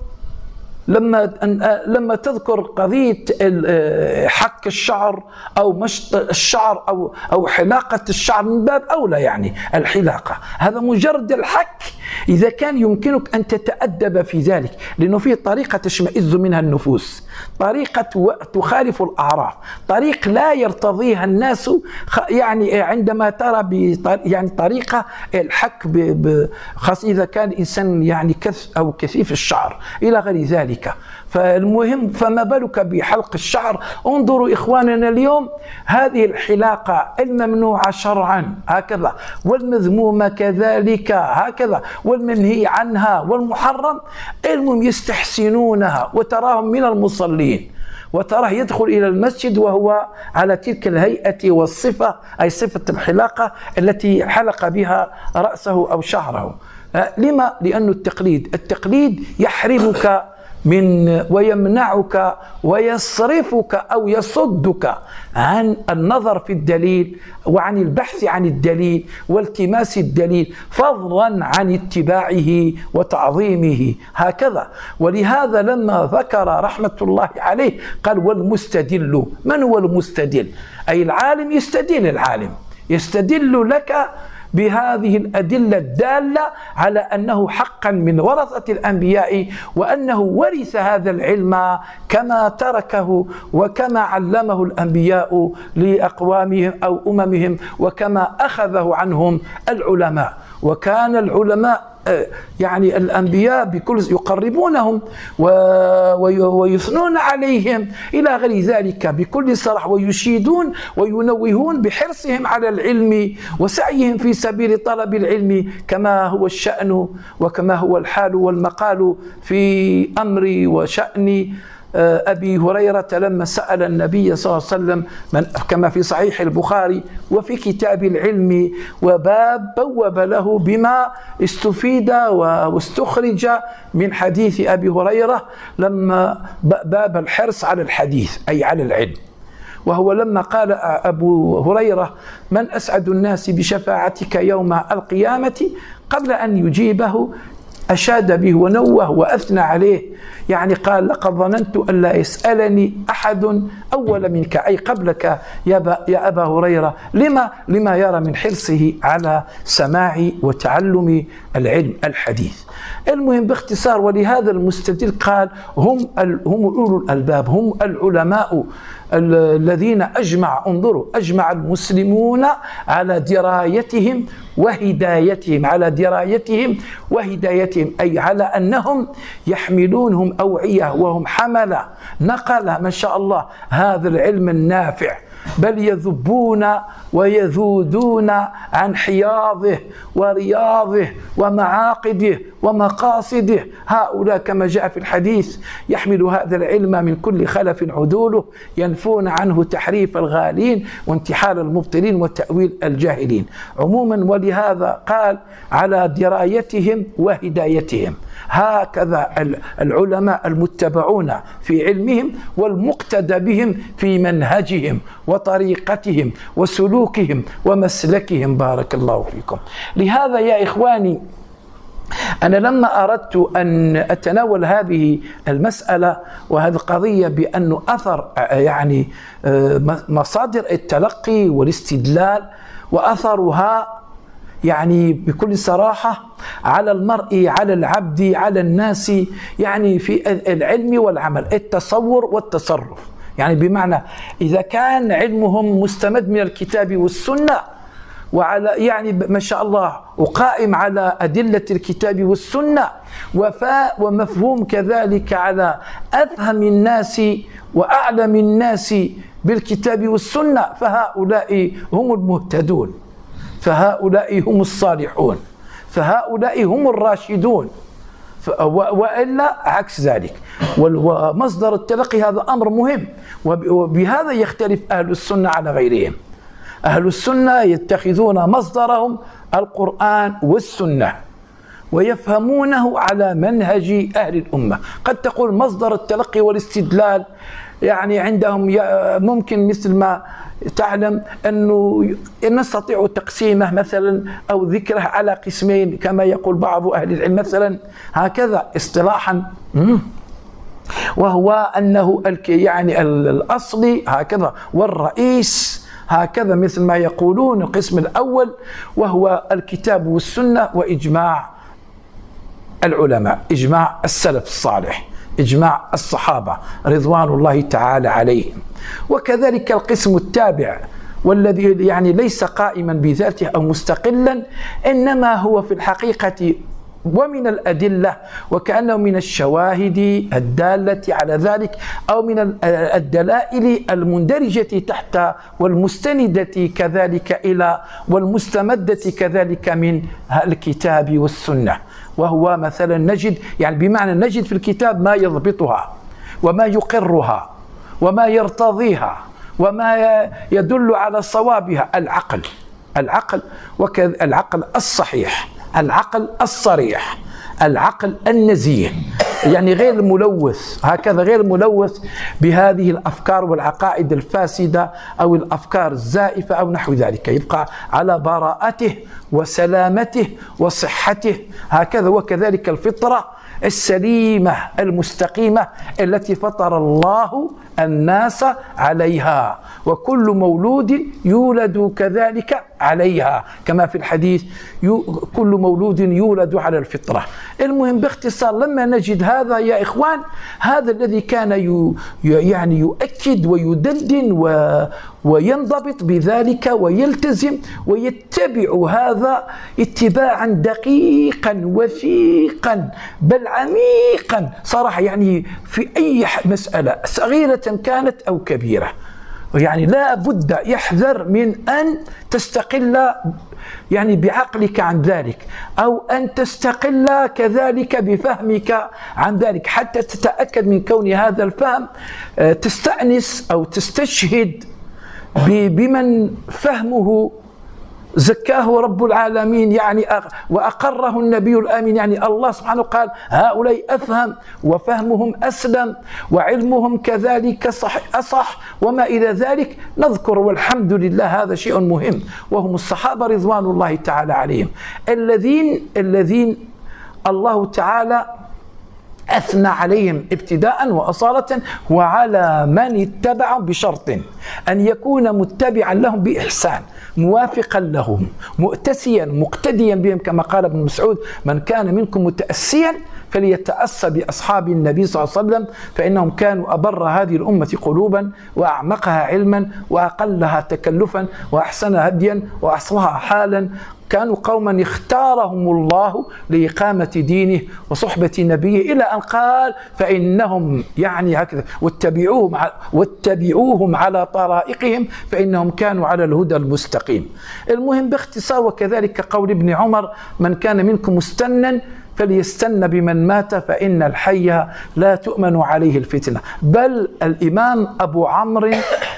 لما تذكر قضية حك الشعر أو مشط الشعر أو حلاقة الشعر، من باب أولى يعني الحلاقة، هذا مجرد الحك إذا كان يمكنك أن تتأدب في ذلك، لأنه فيه طريقة تشمئز منها النفوس، طريقة تخالف الأعراف، طريق لا يرتضيها الناس، يعني عندما ترى يعني طريقة الحك خاصة إذا كان الإنسان يعني كث أو كثيف الشعر إلى غير ذلك. فالمهم فما بالك بحلق الشعر. انظروا إخواننا اليوم هذه الحلاقة الممنوعة شرعا هكذا، والمذمومة كذلك هكذا، والمنهي عنها والمحرم، المهم يستحسنونها، وتراهم من المصلين، وتراه يدخل إلى المسجد وهو على تلك الهيئة والصفة، أي صفة الحلاقة التي حلق بها رأسه أو شعره. لما؟ لأن التقليد يحرمك من ويمنعك ويصرفك أو يصدك عن النظر في الدليل وعن البحث عن الدليل والتماس الدليل، فضلا عن اتباعه وتعظيمه هكذا. ولهذا لما ذكر رحمة الله عليه قال والمستدل. من هو المستدل؟ أي العالم يستدل لك بهذه الأدلة الدالة على أنه حقا من ورثة الأنبياء، وأنه ورث هذا العلم كما تركه وكما علمه الأنبياء لأقوامهم أو أممهم، وكما أخذه عنهم العلماء. وكان العلماء يعني الأنبياء بكل يقربونهم ويثنون عليهم إلى غير ذلك بكل صراحة، ويشيدون وينوهون بحرصهم على العلم وسعيهم في سبيل طلب العلم، كما هو الشأن وكما هو الحال والمقال في أمر وشأن أبي هريرة لما سأل النبي صلى الله عليه وسلم كما في صحيح البخاري وفي كتاب العلم، بوب له بما استفيد واستخرج من حديث أبي هريرة، لما باب الحرص على الحديث أي على العلم. وهو لما قال أبو هريرة من أسعد الناس بشفاعتك يوم القيامة، قبل أن يجيبه أشاد به ونوه وأثنى عليه، يعني قال لقد ظننت أن لا يسألني أحد أول منك، أي قبلك يا أبا هريرة. لما يرى من حرصه على سماع وتعلم العلم الحديث. المهم باختصار، ولهذا المستدل قال هم أولو الألباب، هم العلماء الذين أجمع المسلمون على درايتهم وهدايتهم، أي على أنهم يحملونهم أوعية وهم حملة نقلة ما شاء الله هذا العلم النافع، بل يذبون ويذودون عن حياضه ورياضه ومعاقده ومقاصده. هؤلاء كما جاء في الحديث يحمل هذا العلم من كل خلف عدوله، ينفون عنه تحريف الغالين وانتحال المبطلين وتأويل الجاهلين عموما. ولهذا قال على درايتهم وهدايتهم، هكذا العلماء المتبعون في علمهم والمقتدى بهم في منهجهم وطريقتهم وسلوكهم ومسلكهم. بارك الله فيكم. لهذا يا إخواني أنا لما أردت أن أتناول هذه المسألة وهذه القضية بأن أثر يعني مصادر التلقي والاستدلال وأثرها يعني بكل صراحة على المرء، على العبد، على الناس، يعني في العلم والعمل، التصور والتصرف. يعني بمعنى إذا كان علمهم مستمد من الكتاب والسنة وعلى يعني ما شاء الله وقائم على أدلة الكتاب والسنة ومفهوم كذلك على أفهم الناس وأعلم الناس بالكتاب والسنة، فهؤلاء هم المهتدون، فهؤلاء هم الصالحون، فهؤلاء هم الراشدون، وإلا عكس ذلك. ومصدر التلقي هذا أمر مهم، وبهذا يختلف أهل السنة على غيرهم. أهل السنة يتخذون مصدرهم القرآن والسنة ويفهمونه على منهج أهل الأمة. قد تقول مصدر التلقي والاستدلال يعني عندهم ممكن مثل ما تعلم أنه نستطيع تقسيمه مثلا أو ذكره على قسمين كما يقول بعض أهل العلم مثلا هكذا اصطلاحا، وهو أنه يعني الأصلي هكذا والرئيس هكذا مثل ما يقولون. القسم الأول وهو الكتاب والسنة وإجماع العلماء، إجماع السلف الصالح، إجماع الصحابة رضوان الله تعالى عليهم. وكذلك القسم التابع والذي يعني ليس قائما بذاته أو مستقلا، إنما هو في الحقيقة ومن الأدلة وكأنه من الشواهد الدالة على ذلك أو من الدلائل المندرجة تحت والمستندة كذلك إلى والمستمدة كذلك من الكتاب والسنة. وهو مثلا نجد يعني بمعنى نجد في الكتاب ما يضبطها وما يقرها وما يرتضيها وما يدل على صوابها. العقل العقل الصحيح، العقل الصريح، العقل النزيه، يعني غير الملوث، هكذا غير الملوث بهذه الأفكار والعقائد الفاسدة أو الأفكار الزائفة أو نحو ذلك، يبقى على براءته وسلامته وصحته هكذا. وكذلك الفطرة السليمة المستقيمة التي فطر الله الناس عليها، وكل مولود يولد كذلك عليها كما في الحديث كل مولود يولد على الفطرة. المهم باختصار لما نجد هذا يا إخوان، هذا الذي كان يعني يؤكد ويدندن وينضبط بذلك ويلتزم ويتبع هذا اتباعا دقيقا وثيقا بل عميقا صراحة، يعني في أي مسألة صغيرة كانت أو كبيرة، يعني لا بد يحذر من أن تستقل يعني بعقلك عن ذلك أو أن تستقل كذلك بفهمك عن ذلك حتى تتأكد من كون هذا الفهم تستأنس أو تستشهد بمن فهمه زكاه رب العالمين يعني وأقره النبي الآمين، يعني الله سبحانه قال هؤلاء أفهم وفهمهم أسلم وعلمهم كذلك أصح وما إلى ذلك نذكر، والحمد لله هذا شيء مهم، وهم الصحابة رضوان الله تعالى عليهم الذين الله تعالى أثنى عليهم ابتداء وأصالة وعلى من اتبع بشرط أن يكون متبعا لهم بإحسان موافقا لهم مؤتسيا مقتديا بهم، كما قال ابن مسعود من كان منكم متأسيا فليتأسى بأصحاب النبي صلى الله عليه وسلم فإنهم كانوا أبر هذه الأمة قلوبا وأعمقها علما وأقلها تكلفا وأحسنها هديا وأصلها حالا، كانوا قوما اختارهم الله لإقامة دينه وصحبة نبيه إلى أن قال فإنهم يعني هكذا واتبعوهم على طرائقهم فإنهم كانوا على الهدى المستقيم. المهم باختصار وكذلك قول ابن عمر من كان منكم مستنا فليستن بمن مات فإن الحي لا تؤمن عليه الفتنة. بل الإمام أبو عمرو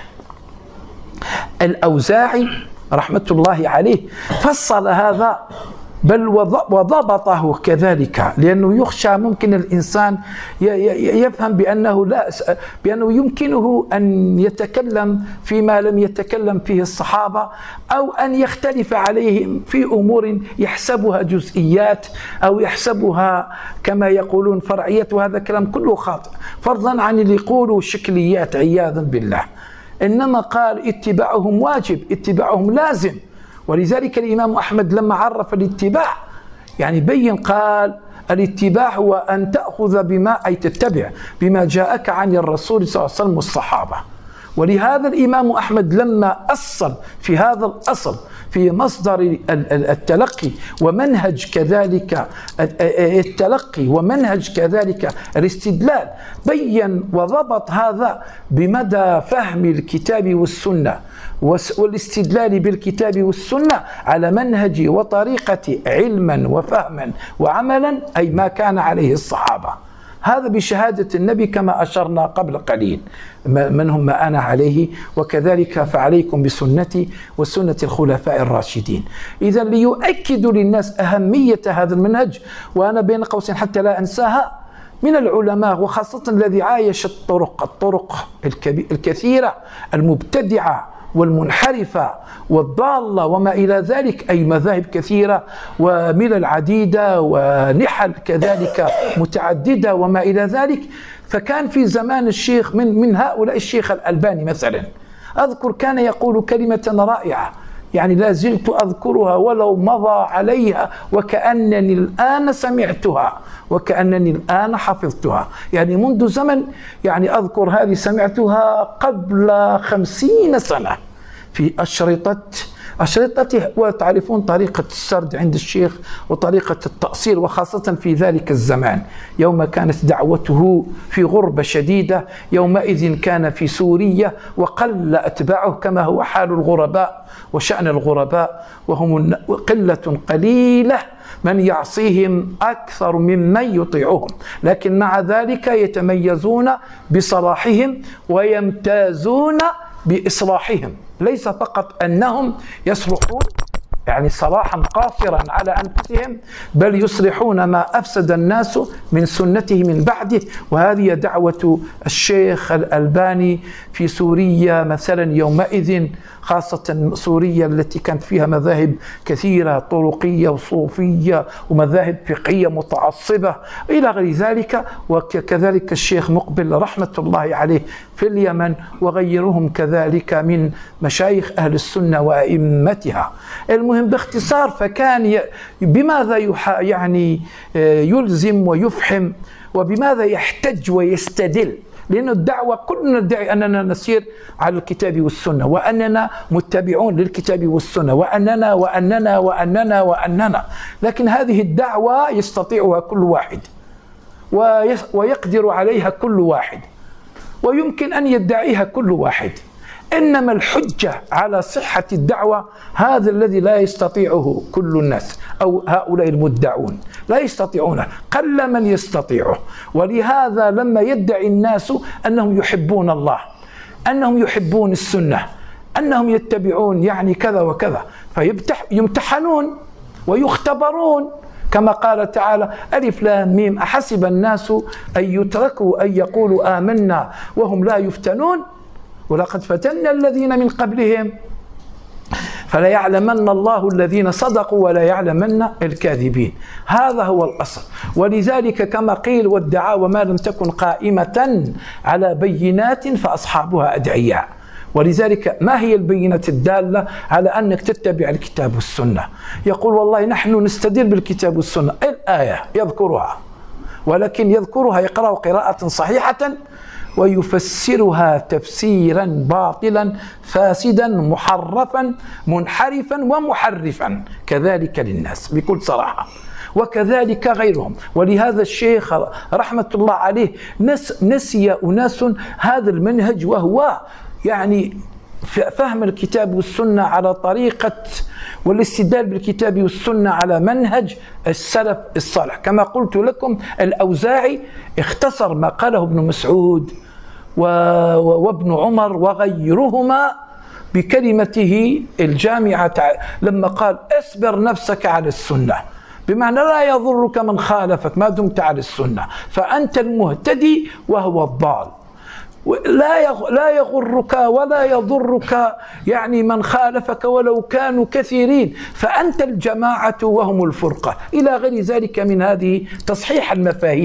الأوزاعي رحمة الله عليه فصل هذا بل وضبطه كذلك، لأنه يخشى ممكن الإنسان يفهم بأنه يمكنه أن يتكلم فيما لم يتكلم فيه الصحابة أو أن يختلف عليهم في أمور يحسبها جزئيات أو يحسبها كما يقولون فرعيات، وهذا كلام كله خاطئ فضلا عن اللي يقولوا شكليات عياذا بالله. إنما قال اتباعهم واجب، اتباعهم لازم. ولذلك الإمام أحمد لما عرف الاتباع يعني بين قال الاتباع هو أن تأخذ أي تتبع بما جاءك عن الرسول صلى الله عليه وسلم والصحابة. ولهذا الإمام أحمد لما أصل في هذا الأصل في مصدر التلقي ومنهج كذلك التلقي ومنهج كذلك الاستدلال بين وضبط هذا بمدى فهم الكتاب والسنة والاستدلال بالكتاب والسنة على منهج وطريقة علما وفهما وعملا أي ما كان عليه الصحابة. هذا بشهادة النبي كما أشرنا قبل قليل من هم ما أنا عليه، وكذلك فعليكم بسنتي وسنة الخلفاء الراشدين. إذا ليؤكدوا للناس أهمية هذا المنهج، وأنا بين قوسين حتى لا أنساها من العلماء وخاصة الذي عايش الطرق الكثيرة المبتدعة والمنحرفة والضالة وما إلى ذلك، أي مذاهب كثيرة وملل عديدة ونحل كذلك متعددة وما إلى ذلك. فكان في زمان الشيخ من هؤلاء الشيخ الألباني مثلا أذكر كان يقول كلمة رائعة يعني لا زلت أذكرها ولو مضى عليها وكأنني الآن سمعتها وكأنني الآن حفظتها. يعني منذ زمن، يعني أذكر هذه سمعتها قبل 50 سنة في أشرطته. وتعرفون طريقة السرد عند الشيخ وطريقة التأصيل، وخاصة في ذلك الزمان يوم كانت دعوته في غربة شديدة. يومئذ كان في سوريا وقل أتباعه كما هو حال الغرباء وشأن الغرباء، وهم قلة قليلة من يعصيهم أكثر ممن يطيعهم، لكن مع ذلك يتميزون بصلاحهم ويمتازون بإصلاحهم. ليس فقط أنهم يصلحون يعني صلاحا قاصرا على أنفسهم، بل يصلحون ما أفسد الناس من سنته من بعده. وهذه دعوة الشيخ الألباني في سوريا مثلا يومئذ، خاصة سوريا التي كانت فيها مذاهب كثيرة طرقية وصوفية ومذاهب فقهية متعصبة إلى غير ذلك. وكذلك الشيخ مقبل رحمة الله عليه في اليمن وغيرهم كذلك من مشايخ أهل السنة وأئمتها. المهم باختصار، فكان بماذا يعني يلزم ويفحم وبماذا يحتج ويستدل، لأن الدعوة كلنا ندعي أننا نسير على الكتاب والسنة وأننا متبعون للكتاب والسنة وأننا وأننا وأننا وأننا، لكن هذه الدعوة يستطيعها كل واحد ويقدر عليها كل واحد ويمكن أن يدعيها كل واحد، إنما الحجة على صحة الدعوة هذا الذي لا يستطيعه كل الناس، أو هؤلاء المدعون لا يستطيعونه، قل من يستطيعه. ولهذا لما يدعي الناس أنهم يحبون الله، أنهم يحبون السنة، أنهم يتبعون يعني كذا وكذا، فيمتحنون ويختبرون كما قال تعالى: ألف لام ميم أحسب الناس أن يتركوا أن يقولوا آمنا وهم لا يفتنون ولقد فتنا الذين من قبلهم فلا يعلمن الله الذين صدقوا ولا يعلمن الكاذبين. هذا هو الأصل. ولذلك كما قيل: والدعاوى ما لم تكن قائمة على بينات فأصحابها أدعياء. ولذلك ما هي البينة الدالة على أنك تتبع الكتاب والسنة؟ يقول: والله نحن نستدل بالكتاب والسنة، الآية يذكرها، ولكن يذكرها يقرأ قراءة صحيحة ويفسرها تفسيرا باطلا فاسدا محرفا منحرفا ومحرفا كذلك للناس بكل صراحة، وكذلك غيرهم. ولهذا الشيخ رحمة الله عليه نسي أناس هذا المنهج، وهو يعني فهم الكتاب والسنة على طريقة والاستدلال بالكتاب والسنة على منهج السلف الصالح. كما قلت لكم الأوزاعي اختصر ما قاله ابن مسعود وابن عمر وغيرهما بكلمته الجامعة لما قال: اصبر نفسك على السنة، بمعنى لا يضرك من خالفك ما دمت على السنة، فأنت المهتدي وهو الضال. لا يغرك ولا يضرك يعني من خالفك ولو كانوا كثيرين، فأنت الجماعة وهم الفرقة، إلى غير ذلك من هذه تصحيح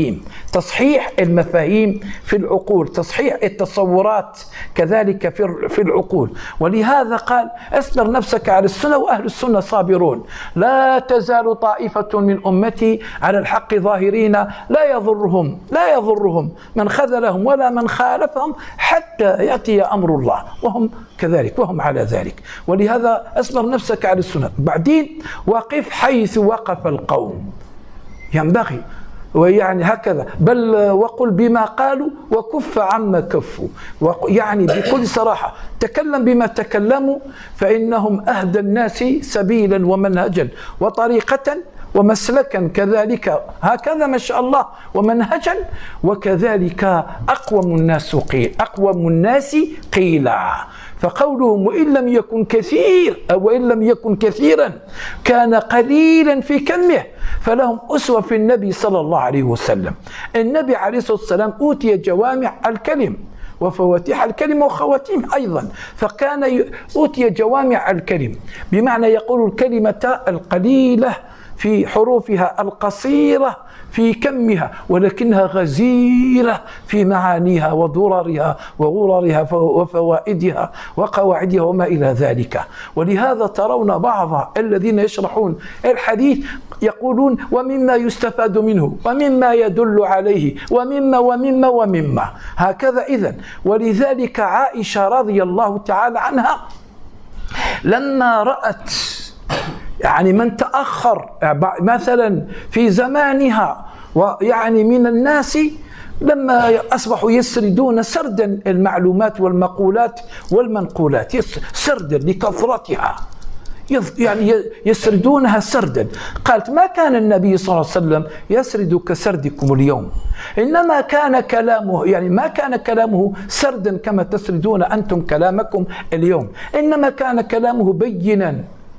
المفاهيم في العقول، تصحيح التصورات كذلك في العقول. ولهذا قال: اصبر نفسك على السنة وأهل السنة صابرون، لا تزال طائفة من أمتي على الحق ظاهرين لا يضرهم من خذلهم ولا من خالفهم حتى يأتي أمر الله وهم كذلك وهم على ذلك. ولهذا أصبر نفسك على السنة. بعدين وقف حيث وقف القوم، ينبغي ويعني هكذا، بل وقل بما قالوا وكف عما كفوا، يعني بكل صراحة تكلم بما تكلموا، فإنهم أهدى الناس سبيلا ومنهجا وطريقة ومسلكا كذلك، هكذا ما شاء الله، ومنهجا، وكذلك أقوم الناس قيلا. فقولهم وإن لم يكن كثير أو وإن لم يكن كثيرا كان قليلا في كمه، فلهم أسوة في النبي صلى الله عليه وسلم. النبي عليه الصلاة والسلام أوتي جوامع الكلم وفواتيح الكلمة وخواتيم أيضا، فكان أوتي جوامع الكلم، بمعنى يقول الكلمة القليلة في حروفها القصيرة في كمها، ولكنها غزيرة في معانيها وضررها وغررها وفوائدها وقواعدها وما إلى ذلك. ولهذا ترون بعض الذين يشرحون الحديث يقولون ومما يستفاد منه ومما يدل عليه ومما هكذا. إذن ولذلك عائشة رضي الله تعالى عنها لما رأت يعني من تأخر مثلا في زمانها ويعني من الناس، لما أصبحوا يسردون سردا المعلومات والمقولات والمنقولات سردا لكثرتها، يعني يسردونها سردا. قالت ما كان النبي صلى الله عليه وسلم يسرد كسردكم اليوم، إنما كان كلامه يعني ما كان كلامه سردا كما تسردون أنتم كلامكم اليوم، إنما كان كلامه بينا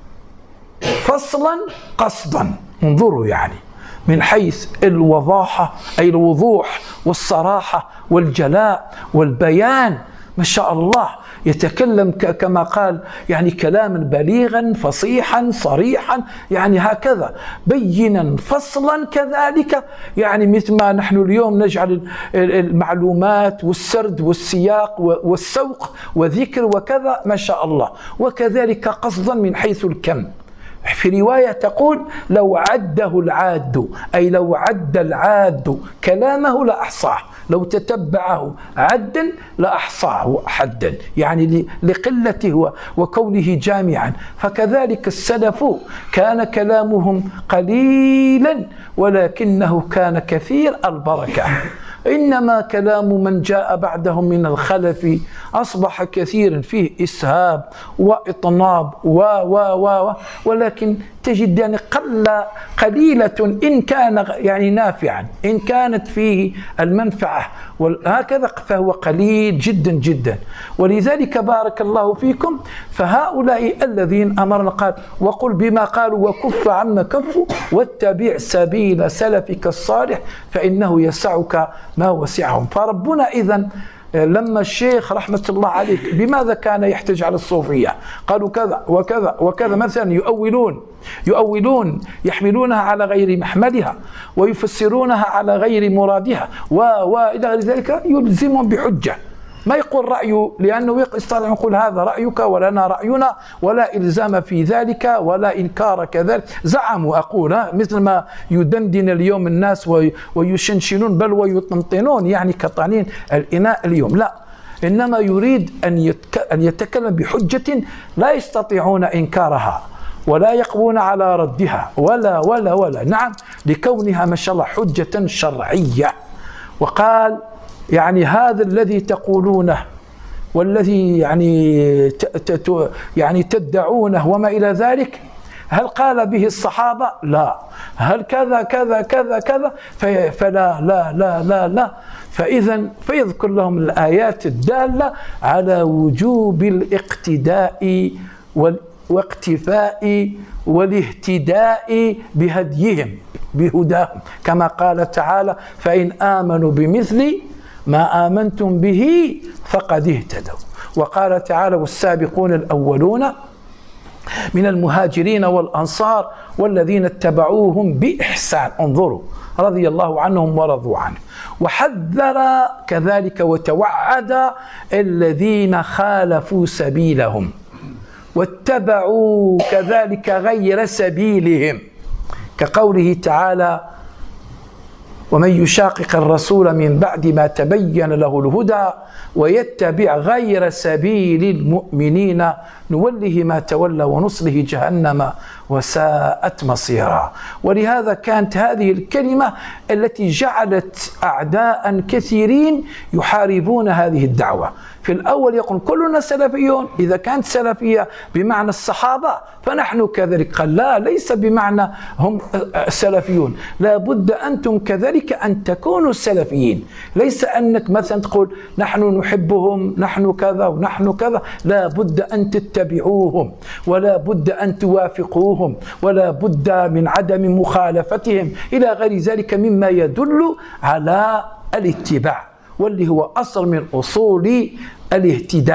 فصلا قصدا. انظروا يعني من حيث الوضاحة أي الوضوح والصراحة والجلاء والبيان، ما شاء الله يتكلم كما قال يعني كلاما بليغا فصيحا صريحا، يعني هكذا بينا فصلا كذلك، يعني مثل ما نحن اليوم نجعل المعلومات والسرد والسياق والسوق وذكر وكذا ما شاء الله، وكذلك قصدا من حيث الكم. في رواية تقول لو عده العاد، أي لو عد العاد كلامه لأحصاه، لو تتبعه عدا لأحصاه حدا، يعني لقلته وكونه جامعا. فكذلك السلف كان كلامهم قليلا ولكنه كان كثير البركة، إنما كلام من جاء بعدهم من الخلف أصبح كثيرا فيه إسهاب وإطناب ولكن تجد يعني قليلة إن كان يعني نافعا، إن كانت فيه المنفعة وهكذا فهو قليل جدا جدا. ولذلك بارك الله فيكم فهؤلاء الذين أمرنا قال وقل بما قالوا وكف عما كفوا واتبع سبيل سلفك الصالح فإنه يسعك ما وسعهم. فربنا إذن لما الشيخ رحمة الله عليه بماذا كان يحتج على الصوفية؟ قالوا كذا وكذا وكذا، مثلا يؤولون يحملونها على غير محملها ويفسرونها على غير مرادها وإلى غير ذلك، يلزمهم بحجة، ما يقول رأيه، لأنه يستطيع يقول هذا رأيك ولنا رأينا ولا إلزام في ذلك ولا إنكار كذلك. زعموا أقول مثل ما يدندن اليوم الناس ويشنشنون بل ويطنطنون يعني كطنين الإناء اليوم، لا، إنما يريد أن يتكلم بحجة لا يستطيعون إنكارها ولا يقوون على ردها ولا نعم، لكونها ما شاء الله حجة شرعية. وقال يعني هذا الذي تقولونه والذي يعني تدعونه وما إلى ذلك، هل قال به الصحابة؟ لا. هل كذا كذا كذا كذا؟ فلا لا لا لا لا. فإذا فيذكر لهم الآيات الدالة على وجوب الاقتداء واقتفاء والاهتداء بهداهم، كما قال تعالى فإن آمنوا بمثل ما آمنتم به فقد اهتدوا. وقال تعالى والسابقون الأولون من المهاجرين والأنصار والذين اتبعوهم بإحسان، انظروا، رضي الله عنهم ورضوا عنه. وحذر كذلك وتوعد الذين خالفوا سبيلهم واتبعوا كذلك غير سبيلهم، كقوله تعالى ومن يشاقق الرسول من بعد ما تبين له الهدى ويتبع غير سبيل المؤمنين نوله ما تولى ونصله جهنم وساءت مصيرا. ولهذا كانت هذه الكلمة التي جعلت أعداء كثيرين يحاربون هذه الدعوة. في الأول يقول كلنا سلفيون، إذا كانت سلفية بمعنى الصحابة فنحن كذلك، قال لا، ليس بمعنى هم سلفيون، لا بد أنتم كذلك أن تكونوا سلفيين، ليس أنك مثلا تقول نحن نحبهم نحن كذا ونحن كذا، لا بد أن تتبعوهم ولا بد أن توافقوهم ولا بد من عدم مخالفتهم إلى غير ذلك مما يدل على الاتباع، واللي هو أصل من أصول الاهتداء.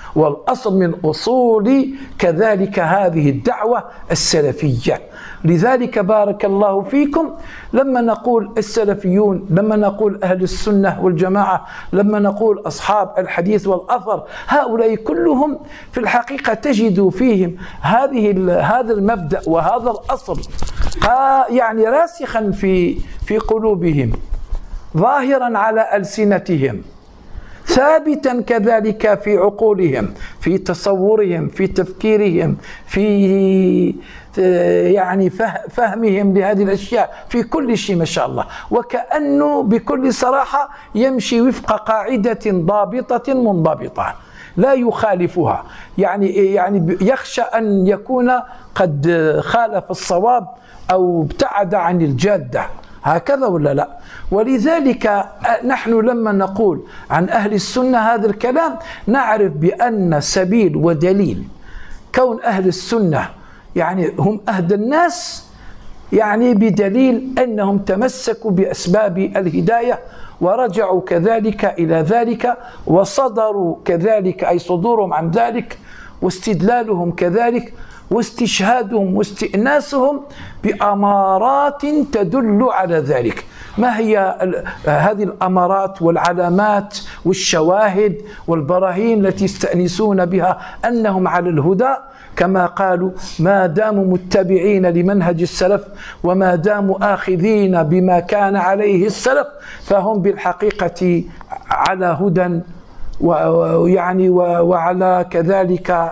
والأصل من أصول كذلك هذه الدعوة السلفية. لذلك بارك الله فيكم لما نقول السلفيون، لما نقول أهل السنة والجماعة، لما نقول أصحاب الحديث والأثر، هؤلاء كلهم في الحقيقة تجد فيهم هذا المبدأ وهذا الأصل يعني راسخا في قلوبهم، ظاهرا على ألسنتهم، ثابتا كذلك في عقولهم، في تصورهم، في تفكيرهم، في يعني فهمهم لهذه الأشياء، في كل شيء ما شاء الله. وكأنه بكل صراحة يمشي وفق قاعدة ضابطة منضبطة لا يخالفها، يعني يخشى أن يكون قد خالف الصواب أو ابتعد عن الجادة، هكذا ولا لا؟ ولذلك نحن لما نقول عن أهل السنة هذا الكلام نعرف بأن سبيل ودليل كون أهل السنة يعني هم أهدى الناس، يعني بدليل أنهم تمسكوا بأسباب الهداية ورجعوا كذلك إلى ذلك، وصدروا كذلك أي صدورهم عن ذلك، واستدلالهم كذلك، واستشهادهم واستئناسهم بأمارات تدل على ذلك. ما هي هذه الأمارات والعلامات والشواهد والبراهين التي يستأنسون بها أنهم على الهدى؟ كما قالوا: ما داموا متبعين لمنهج السلف وما داموا آخذين بما كان عليه السلف فهم بالحقيقة على هدى، ويعني وعلى كذلك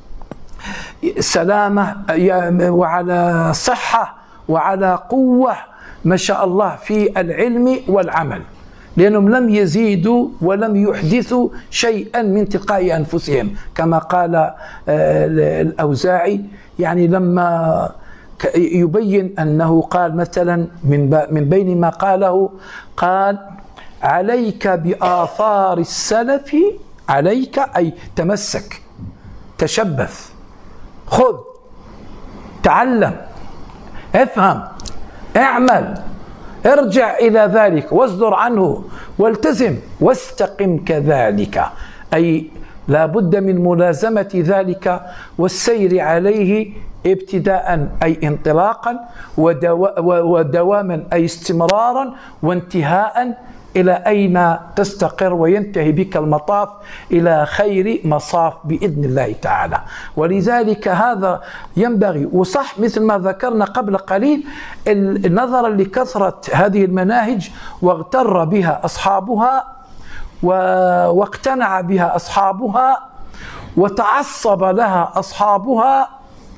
سلامة، وعلى صحة، وعلى قوة ما شاء الله في العلم والعمل، لأنهم لم يزيدوا ولم يحدثوا شيئا من تلقاء أنفسهم، كما قال الأوزاعي، يعني لما يبين أنه قال مثلا من بين ما قاله، قال: عليك بآثار السلف، عليك أي تمسك، تشبث، خذ، تعلم، افهم، اعمل، ارجع إلى ذلك واصدر عنه والتزم واستقم كذلك، أي لا بد من ملازمة ذلك والسير عليه ابتداء أي انطلاقا، ودواما أي استمرارا، وانتهاء إلى أين تستقر وينتهي بك المطاف إلى خير مصاف بإذن الله تعالى. ولذلك هذا ينبغي، وصح مثل ما ذكرنا قبل قليل، نظرا لكثرة هذه المناهج واغتر بها أصحابها واقتنع بها أصحابها وتعصب لها أصحابها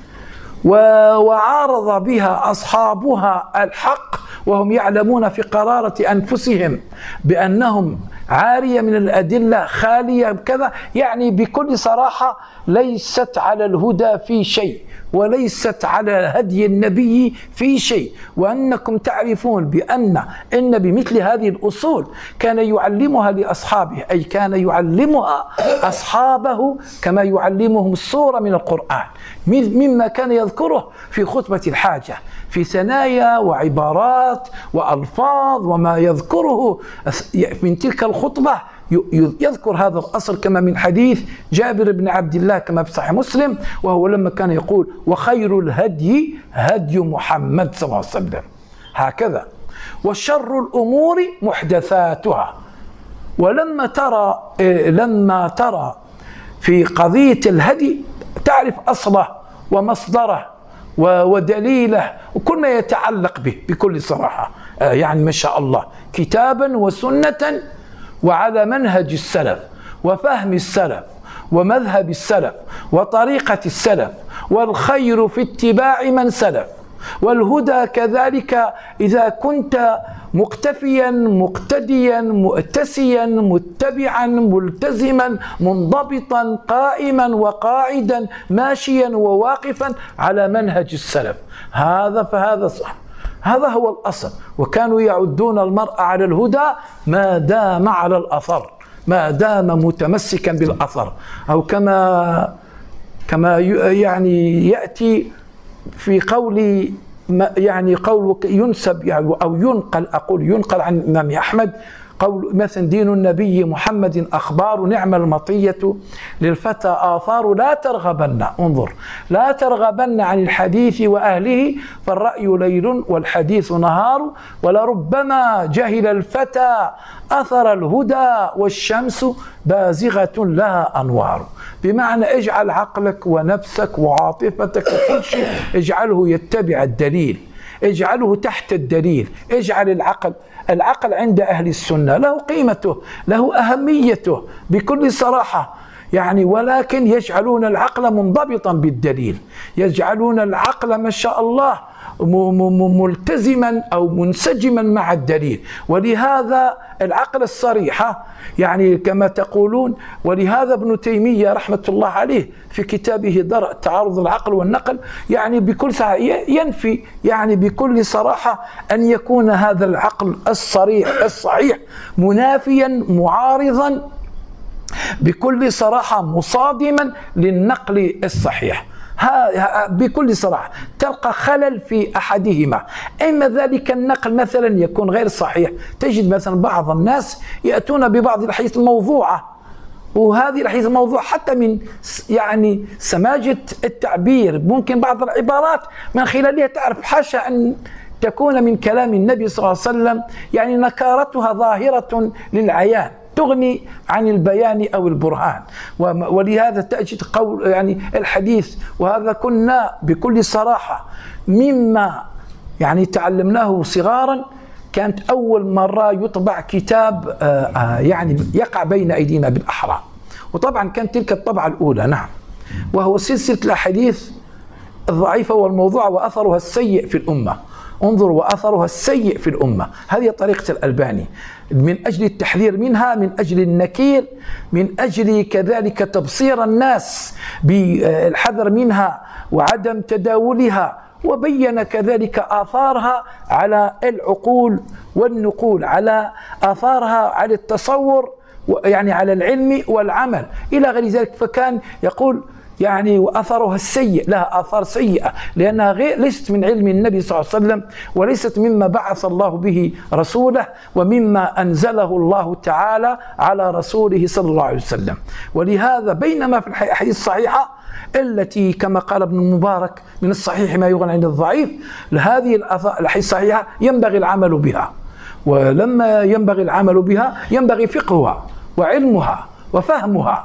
وعارض بها أصحابها الحق، وهم يعلمون في قرارة أنفسهم بأنهم عارية من الأدلة، خالية كذا، يعني بكل صراحة ليست على الهدى في شيء، وليست على هدي النبي في شيء. وأنكم تعرفون بأن النبي مثل هذه الأصول كان يعلمها لأصحابه، أي كان يعلمها أصحابه كما يعلمهم السورة من القرآن، مما كان يذكره في خطبة الحاجة في ثنايا وعبارات وألفاظ، وما يذكره من تلك الخطبة يذكر هذا الأصل، كما من حديث جابر بن عبد الله كما في صحيح مسلم، وهو لما كان يقول: وخير الهدي هدي محمد صلى الله عليه وسلم، هكذا، وشر الأمور محدثاتها. ولما ترى في قضية الهدي تعرف أصله ومصدره ودليله وكل ما يتعلق به بكل صراحة، يعني ما شاء الله كتابا وسنة وعلى منهج السلف وفهم السلف ومذهب السلف وطريقة السلف، والخير في اتباع من سلف، والهدى كذلك إذا كنت مقتفيا مقتديا مؤتسيا متبعا ملتزما منضبطا قائما وقاعدا ماشيا وواقفا على منهج السلف، فهذا صح، هذا هو الأصل. وكانوا يعدون المرء على الهدى ما دام على الأثر، ما دام متمسكا بالأثر، أو كما يعني يأتي في قول، يعني قول ينسب يعني أو ينقل، أقول ينقل عن الإمام أحمد، قول مثلا دين النبي محمد أخبار نعم المطية للفتى آثار لا ترغبن، انظر، لا ترغبن عن الحديث وأهله فالرأي ليل والحديث نهار ولربما جهل الفتى أثر الهدى والشمس بازغة لها أنوار. بمعنى اجعل عقلك ونفسك وعاطفتك وكل شيء اجعله يتبع الدليل، اجعله تحت الدليل، اجعل العقل عند أهل السنة له قيمته، له أهميته بكل صراحة يعني، ولكن يجعلون العقل منضبطا بالدليل، يجعلون العقل ما شاء الله ملتزما أو منسجما مع الدليل. ولهذا العقل الصريحة يعني كما تقولون، ولهذا ابن تيمية رحمة الله عليه في كتابه درء تعارض العقل والنقل يعني بكل ينفي يعني بكل صراحة أن يكون هذا العقل الصحيح منافيا معارضا بكل صراحة مصادما للنقل الصحيح. بكل صراحة تلقى خلل في أحدهما، إما ذلك النقل مثلا يكون غير صحيح، تجد مثلا بعض الناس يأتون ببعض الأحاديث الموضوعة، وهذه الأحاديث الموضوعة حتى من يعني سماجة التعبير ممكن بعض العبارات من خلالها تعرف حاشا أن تكون من كلام النبي صلى الله عليه وسلم يعني نكارتها ظاهرة للعيان تغني عن البيان أو البرهان. ولهذا تجد قول يعني الحديث، وهذا كنا بكل صراحة مما يعني تعلمناه صغارا، كانت أول مرة يطبع كتاب يعني يقع بين أيدينا بالأحرى، وطبعا كانت تلك الطبعة الأولى نعم، وهو سلسلة الأحاديث الضعيفة والموضوعة وأثرها السيء في الأمة. انظروا، وأثرها السيء في الأمة، هذه طريقة الألباني من أجل التحذير منها، من أجل النكير، من أجل كذلك تبصير الناس بالحذر منها وعدم تداولها، وبين كذلك آثارها على العقول والنقول، على آثارها على التصور يعني على العلم والعمل إلى غير ذلك. فكان يقول يعني وأثرها السيء، لها آثار سيئة لأنها ليست من علم النبي صلى الله عليه وسلم، وليست مما بعث الله به رسوله ومما أنزله الله تعالى على رسوله صلى الله عليه وسلم. ولهذا بينما في الأحاديث الصحيحة التي كما قال ابن المبارك من الصحيح ما يغني عن الضعيف، لهذه الأحاديث الصحيحة ينبغي العمل بها، ولما ينبغي العمل بها ينبغي فقهها وعلمها وفهمها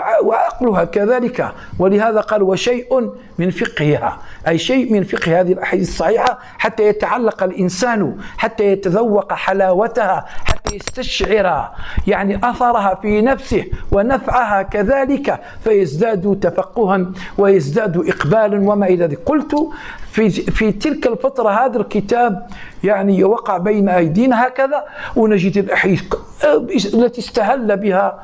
وعقلها كذلك. ولهذا قال وشيء من فقهها، أي شيء من فقه هذه الأحاديث الصحيحة حتى يتعلق الإنسان، حتى يتذوق حلاوتها، حتى يستشعر يعني أثرها في نفسه ونفعها كذلك، فيزداد تفقها ويزداد إقبالا وما إلى ذلك. قلت في تلك الفترة هذا الكتاب يعني وقع بين أيدينا هكذا، ونجد الأحاديث التي استهل بها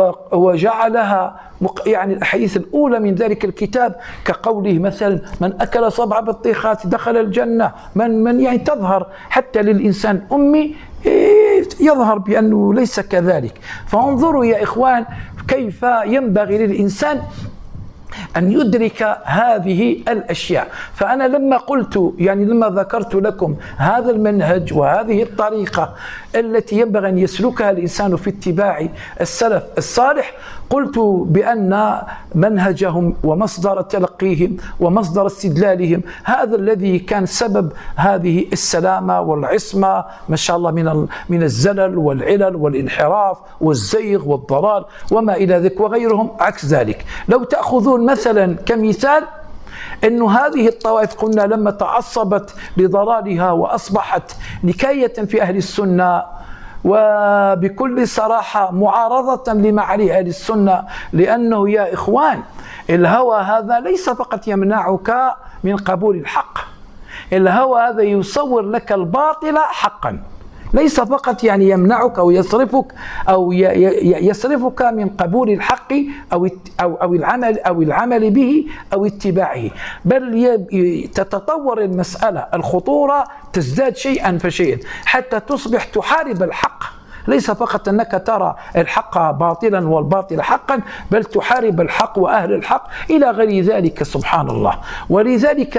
وجعلها يعني الأحاديث الأولى من ذلك الكتاب كقوله مثلا من أكل 7 بطيخات دخل الجنة، من يعني تظهر حتى للإنسان أمي يظهر بأنه ليس كذلك. فانظروا يا إخوان كيف ينبغي للإنسان أن يدرك هذه الأشياء. فأنا لما قلت يعني لما ذكرت لكم هذا المنهج وهذه الطريقة التي ينبغي أن يسلكها الإنسان في اتباع السلف الصالح، قلت بأن منهجهم ومصدر تلقيهم ومصدر استدلالهم هذا الذي كان سبب هذه السلامة والعصمة ما شاء الله من الزلل والعلل والانحراف والزيغ والضلال وما إلى ذلك، وغيرهم عكس ذلك. لو تأخذون مثلا كمثال أن هذه الطوائف قلنا لما تعصبت لضلالها وأصبحت نكاية في أهل السنة وبكل صراحة معارضة لما عليه أهل السنة، لأنه يا إخوان الهوى هذا ليس فقط يمنعك من قبول الحق، الهوى هذا يصور لك الباطل حقا، ليس فقط يعني يمنعك أو يصرفك من قبول الحق أو العمل به أو اتباعه، بل تتطور المسألة، الخطورة تزداد شيئا فشيئا حتى تصبح تحارب الحق، ليس فقط أنك ترى الحق باطلا والباطل حقا، بل تحارب الحق وأهل الحق إلى غير ذلك سبحان الله. ولذلك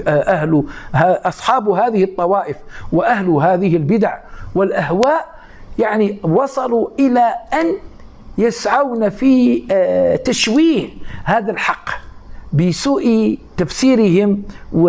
أصحاب هذه الطوائف وأهل هذه البدع والأهواء يعني وصلوا إلى أن يسعون في تشويه هذا الحق بسوء تفسيرهم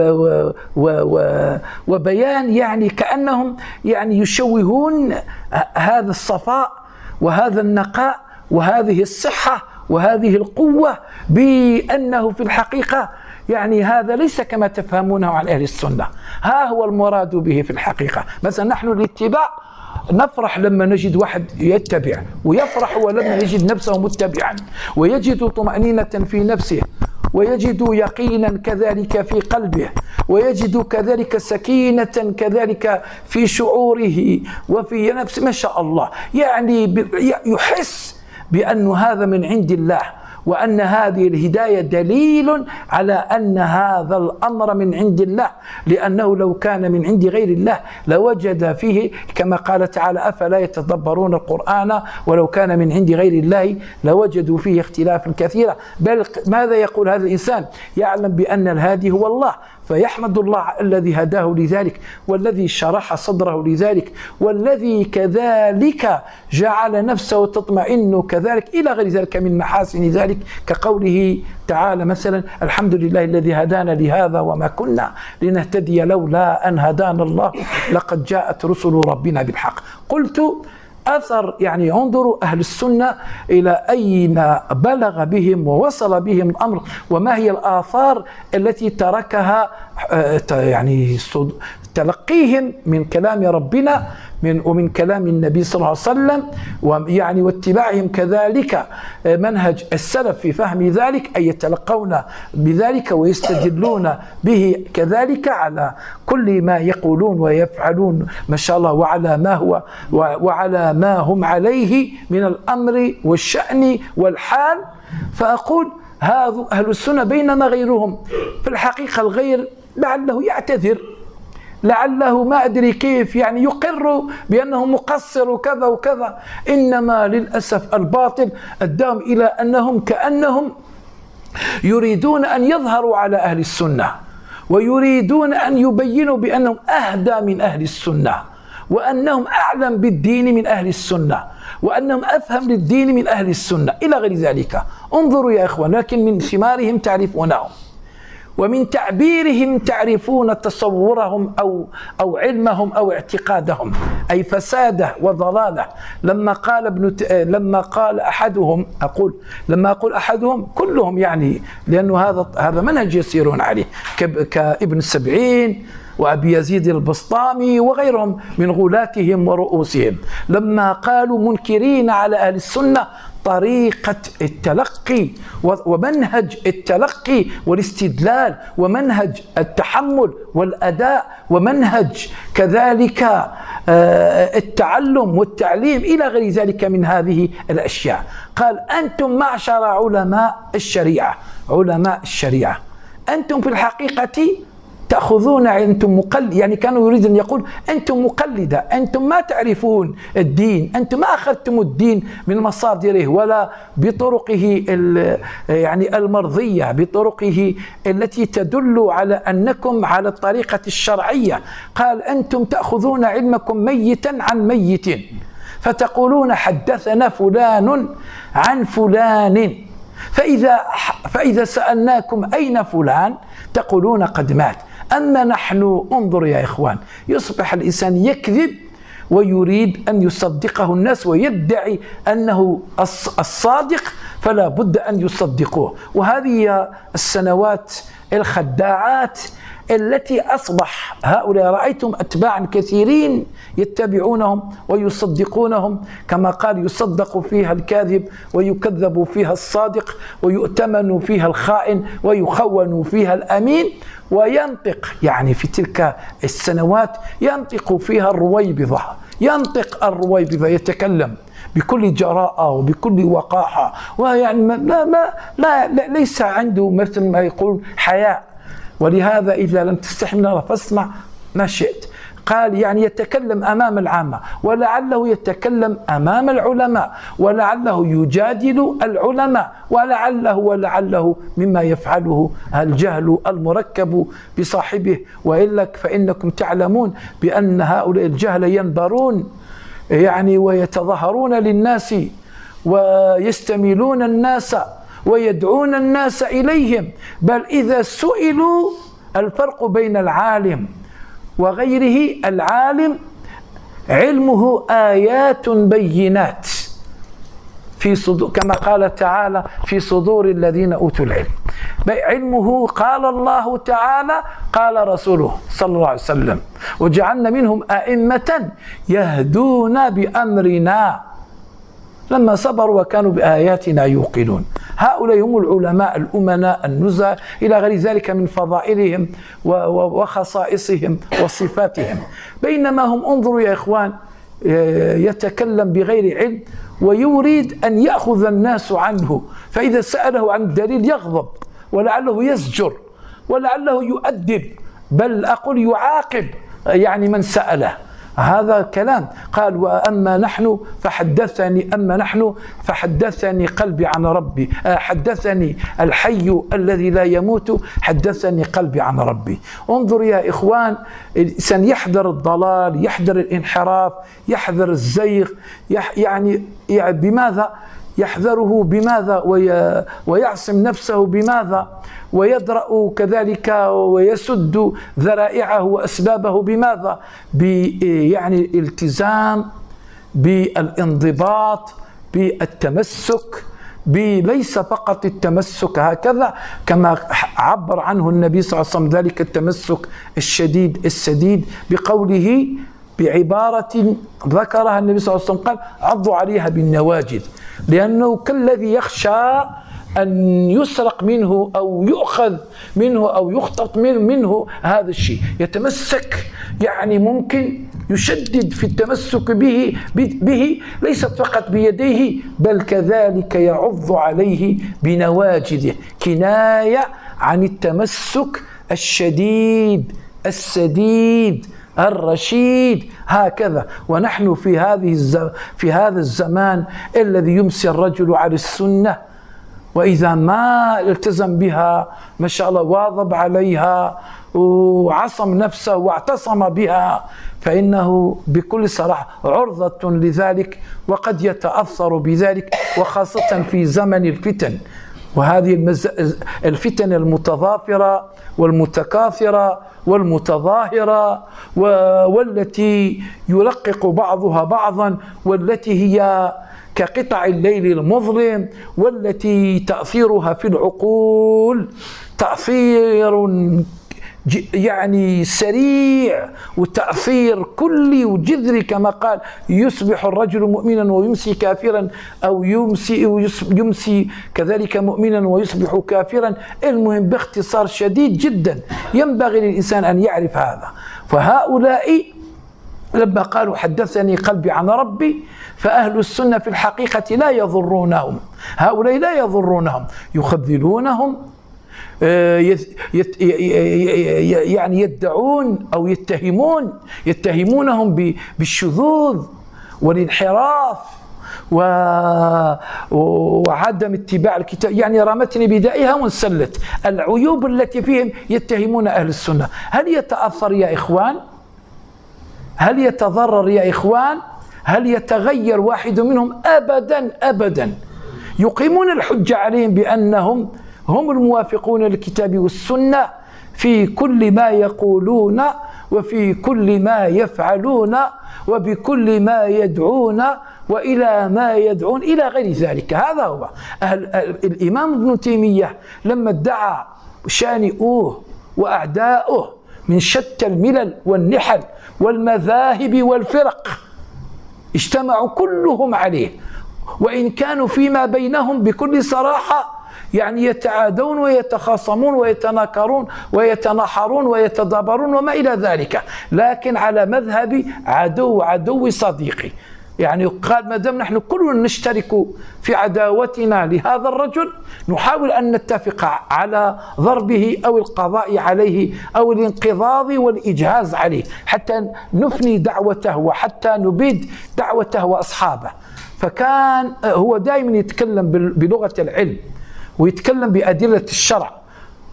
وبيان، يعني كأنهم يعني يشوهون هذا الصفاء وهذا النقاء وهذه الصحة وهذه القوة بأنه في الحقيقة يعني هذا ليس كما تفهمونه عن أهل السنة. ها هو المراد به في الحقيقة. مثلا نحن الاتباع نفرح لما نجد واحد يتبع، ويفرح ولما يجد نفسه متبعا، ويجد طمأنينة في نفسه، ويجد يقينا كذلك في قلبه، ويجد كذلك سكينة كذلك في شعوره وفي نفسه، ما شاء الله، يعني يحس بأن هذا من عند الله، وأن هذه الهداية دليل على أن هذا الأمر من عند الله، لأنه لو كان من عند غير الله لوجد فيه كما قال تعالى أفلا يتدبرون القرآن ولو كان من عند غير الله لوجدوا فيه اختلافا كثيرا. بل ماذا يقول هذا الإنسان؟ يعلم بأن الهادي هو الله، فيحمد الله الذي هداه لذلك، والذي شرح صدره لذلك، والذي كذلك جعل نفسه تطمئن كذلك إلى غير ذلك من محاسن ذلك، كقوله تعالى مثلا الحمد لله الذي هدانا لهذا وما كنا لنهتدي لولا أن هدانا الله لقد جاءت رسل ربنا بالحق. قلت أثر، يعني انظروا أهل السنة إلى أين بلغ بهم ووصل بهم الأمر، وما هي الآثار التي تركها يعني تلقيهم من كلام ربنا ومن كلام النبي صلى الله عليه وسلم، ويعني واتباعهم كذلك منهج السلف في فهم ذلك، أي يتلقون بذلك ويستدلون به كذلك على كل ما يقولون ويفعلون ما شاء الله، وعلى ما هم عليه من الأمر والشأن والحال. فأقول هذا أهل السنة، بينما غيرهم في الحقيقة الغير لعله يعتذر، لعله ما أدري كيف يعني يقر بأنه مقصر وكذا وكذا، إنما للأسف الباطل أداهم إلى أنهم كأنهم يريدون أن يظهروا على أهل السنة، ويريدون أن يبينوا بأنهم أهدى من أهل السنة، وأنهم أعلم بالدين من أهل السنة، وأنهم أفهم للدين من أهل السنة إلى غير ذلك. انظروا يا إخوان، لكن من ثمارهم تعرفونهم، ومن تعبيرهم تعرفون تصورهم أو علمهم أو اعتقادهم، أي فساده وضلاله. لما قال أحدهم، لما أقول أحدهم كلهم، يعني لأنه هذا منهج يسيرون عليه، كابن السبعين وأبي يزيد البسطامي وغيرهم من غلاتهم ورؤوسهم، لما قالوا منكرين على أهل السنة طريقة التلقي ومنهج التلقي والاستدلال ومنهج التحمل والأداء ومنهج كذلك التعلم والتعليم إلى غير ذلك من هذه الأشياء. قال أنتم معشر علماء الشريعة أنتم في الحقيقة تأخذون، أنتم مقلد، يعني كانوا يريد أن يقول أنتم مقلدة، أنتم ما تعرفون الدين، أنتم ما أخذتم الدين من مصادره ولا بطرقه يعني المرضية، بطرقه التي تدل على أنكم على الطريقة الشرعية. قال أنتم تأخذون علمكم ميتا عن ميت، فتقولون حدثنا فلان عن فلان، فإذا سألناكم أين فلان تقولون قد مات. أما نحن، انظر يا إخوان، يصبح الإنسان يكذب ويريد أن يصدقه الناس ويدعي أنه الصادق، فلا بد أن يصدقوه. وهذه السنوات الخداعات التي أصبح هؤلاء، رأيتم أتباعا كثيرين يتبعونهم ويصدقونهم، كما قال يصدق فيها الكاذب ويكذب فيها الصادق ويؤتمن فيها الخائن ويخون فيها الأمين. وينطق، يعني في تلك السنوات ينطق فيها الرويبضة، يتكلم بكل جراءة وبكل وقاحة، ويعني ليس عنده مثل ما يقول حياء. ولهذا إذا لم تستحي من الله فاسمع ما شئت. قال يعني يتكلم أمام العامة، ولعله يتكلم أمام العلماء، ولعله يجادل العلماء، ولعله مما يفعله الجهل المركب بصاحبه. وإلا فإنكم تعلمون بأن هؤلاء الجهل ينبرون يعني ويتظاهرون للناس ويستميلون الناس ويدعون الناس إليهم. بل إذا سئلوا، الفرق بين العالم وغيره: العالم علمه آيات بينات في صدور، كما قال تعالى: في صدور الذين أوتوا العلم. علمه قال الله تعالى قال رسوله صلى الله عليه وسلم: وجعلنا منهم أئمة يهدون بأمرنا لما صبروا وكانوا بآياتنا يوقنون. هؤلاء هم العلماء الأمناء النزهة إلى غير ذلك من فضائلهم وخصائصهم وصفاتهم. بينما هم، انظروا يا إخوان، يتكلم بغير علم ويريد أن يأخذ الناس عنه، فإذا سأله عن الدليل يغضب ولعله يزجر ولعله يؤدب، بل أقول يعاقب يعني من سأله. هذا كلام. قال: أما نحن فحدثني قلبي عن ربي، حدثني الحي الذي لا يموت، حدثني قلبي عن ربي. انظر يا إخوان، الإنسان يحذر الضلال، يحذر الانحراف، يحذر الزيغ، يعني بماذا يحذره؟ بماذا؟ ويعصم نفسه بماذا؟ ويدرأ كذلك ويسد ذرائعه وأسبابه بماذا؟ يعني الالتزام، بالانضباط، بالتمسك، ليس فقط التمسك هكذا كما عبر عنه النبي صلى الله عليه وسلم، ذلك التمسك السديد بقوله، بعبارة ذكرها النبي صلى الله عليه وسلم، قال: عضوا عليها بالنواجذ، لأنه كالذي يخشى أن يسرق منه أو يؤخذ منه أو يخطط منه هذا الشيء، يتمسك، يعني ممكن يشدد في التمسك به ليست فقط بيديه بل كذلك يعض عليه بنواجذه، كناية عن التمسك الشديد السديد الرشيد. هكذا ونحن في هذا الزمان الذي يمسي الرجل على السنة، وإذا ما التزم بها ما شاء الله واظب عليها وعصم نفسه واعتصم بها، فإنه بكل صراحة عرضة لذلك، وقد يتأثر بذلك، وخاصة في زمن الفتن، وهذه الفتن المتضافرة والمتكاثرة والمتظاهرة، والتي يرقق بعضها بعضا، والتي هي كقطع الليل المظلم، والتي تأثيرها في العقول تأثير يعني سريع وتأثير كلي وجذري، كما قال: يصبح الرجل مؤمنا ويمسي كافرا، أو يمسي كذلك مؤمنا ويصبح كافرا. المهم باختصار شديد جدا ينبغي للإنسان أن يعرف هذا. فهؤلاء لما قالوا حدثني قلبي عن ربي، فأهل السنة في الحقيقة لا يضرونهم، هؤلاء لا يضرونهم، يخذلونهم، يعني يدعون أو يتهمونهم بالشذوذ والانحراف وعدم اتباع الكتاب، يعني رمتني بدائها وانسلت. العيوب التي فيهم يتهمون أهل السنة. هل يتأثر يا إخوان؟ هل يتضرر يا إخوان؟ هل يتغير واحد منهم؟ أبدا أبدا. يقيمون الحجة عليهم بأنهم هم الموافقون للكتاب والسنة في كل ما يقولون، وفي كل ما يفعلون، وبكل ما يدعون، وإلى ما يدعون إلى غير ذلك. هذا هو الإمام ابن تيمية لما ادعى شانئوه وأعداؤه من شتى الملل والنحل والمذاهب والفرق، اجتمعوا كلهم عليه، وإن كانوا فيما بينهم بكل صراحة يعني يتعادون ويتخاصمون ويتناكرون ويتناحرون ويتدابرون وما إلى ذلك، لكن على مذهب عدو صديقي. يعني قال: ما دام نحن كلنا نشترك في عداوتنا لهذا الرجل، نحاول أن نتفق على ضربه أو القضاء عليه أو الانقضاض والإجهاز عليه، حتى نفني دعوته وحتى نبيد دعوته وأصحابه. فكان هو دائما يتكلم بلغة العلم، ويتكلم بأدلة الشرع،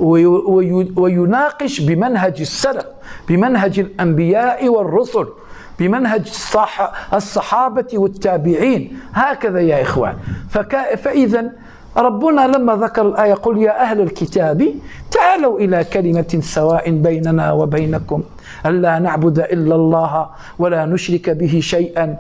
ويناقش بمنهج السلف، بمنهج الأنبياء والرسل، بمنهج الصحابة والتابعين. هكذا يا إخوان. فإذا ربنا لما ذكر الآية قل يا أهل الكتاب تعالوا إلى كلمة سواء بيننا وبينكم ألا نعبد إلا الله ولا نشرك به شيئا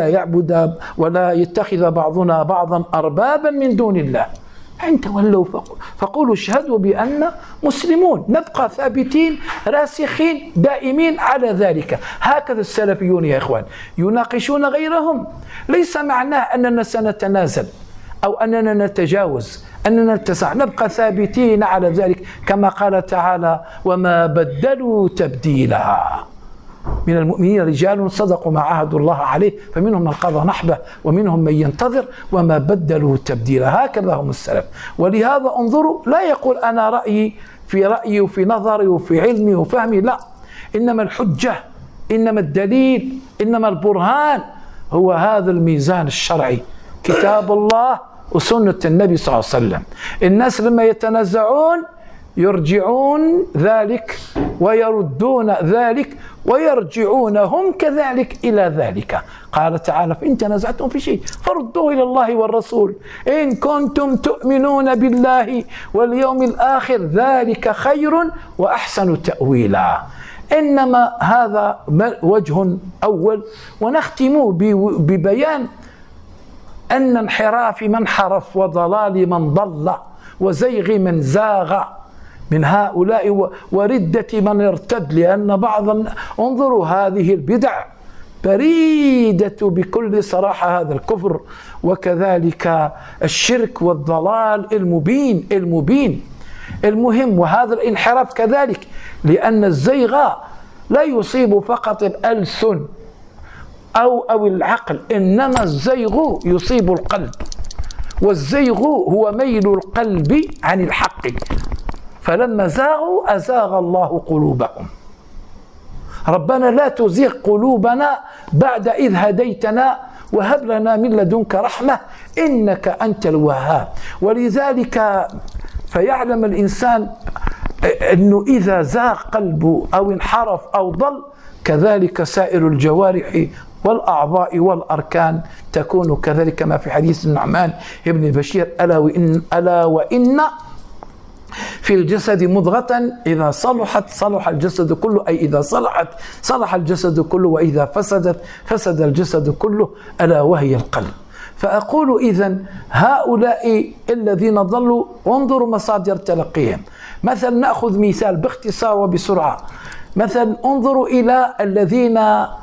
ولا يتخذ بعضنا بعضا أربابا من دون الله، إن تولوا فقولوا اشهدوا بأن مسلمون. نبقى ثابتين راسخين دائمين على ذلك. هكذا السلفيون يا إخوان يناقشون غيرهم. ليس معناه أننا سنتنازل أو أننا نتجاوز، أننا نتسع، نبقى ثابتين على ذلك كما قال تعالى وما بدلوا تبديلا. من المؤمنين رجال صدقوا ما عاهدوا الله عليه فمنهم من قضى نحبه ومنهم من ينتظر وما بدلوا تبديلا. هكذا هم السلف. ولهذا انظروا، لا يقول أنا رأيي وفي نظري وفي علمي وفهمي، لا، إنما الحجة، إنما الدليل، إنما البرهان هو هذا الميزان الشرعي، كتاب الله وسنة النبي صلى الله عليه وسلم. الناس لما يتنازعون يرجعون ذلك ويردون ذلك ويرجعون هم كذلك إلى ذلك. قال تعالى فإن تنازعتم في شيء فردوه إلى الله والرسول إن كنتم تؤمنون بالله واليوم الآخر ذلك خير وأحسن تأويلا. إنما هذا وجه أول. ونختم ببيان أن انحراف من حرف وضلال من ضل وزيغ من زاغ من هؤلاء وردة من ارتد، لأن انظروا هذه البدع بريدة بكل صراحة هذا الكفر وكذلك الشرك والضلال المبين. المهم وهذا الانحراف كذلك، لأن الزيغ لا يصيب فقط الألسن أو العقل، إنما الزيغ يصيب القلب، والزيغ هو ميل القلب عن الحق. فلما زاغوا أزاغ الله قلوبهم. ربنا لا تزيغ قلوبنا بعد إذ هديتنا وهب لنا من لدنك رحمة إنك أنت الوهاب. ولذلك فيعلم الإنسان أنه إذا زاغ قلبه أو انحرف أو ضل كذلك سائر الجوارح والأعضاء والأركان تكون كذلك، كما في حديث النعمان بن بشير ألا وإن في الجسد مضغة إذا صلحت صلح الجسد كله، أي إذا صلحت صلح الجسد كله وإذا فسدت فسد الجسد كله، ألا وهي القلب. فأقول إذن هؤلاء الذين ضلوا انظروا مصادر تلقيهم. مثلا نأخذ مثال باختصار وبسرعة. مثلا انظروا إلى الذين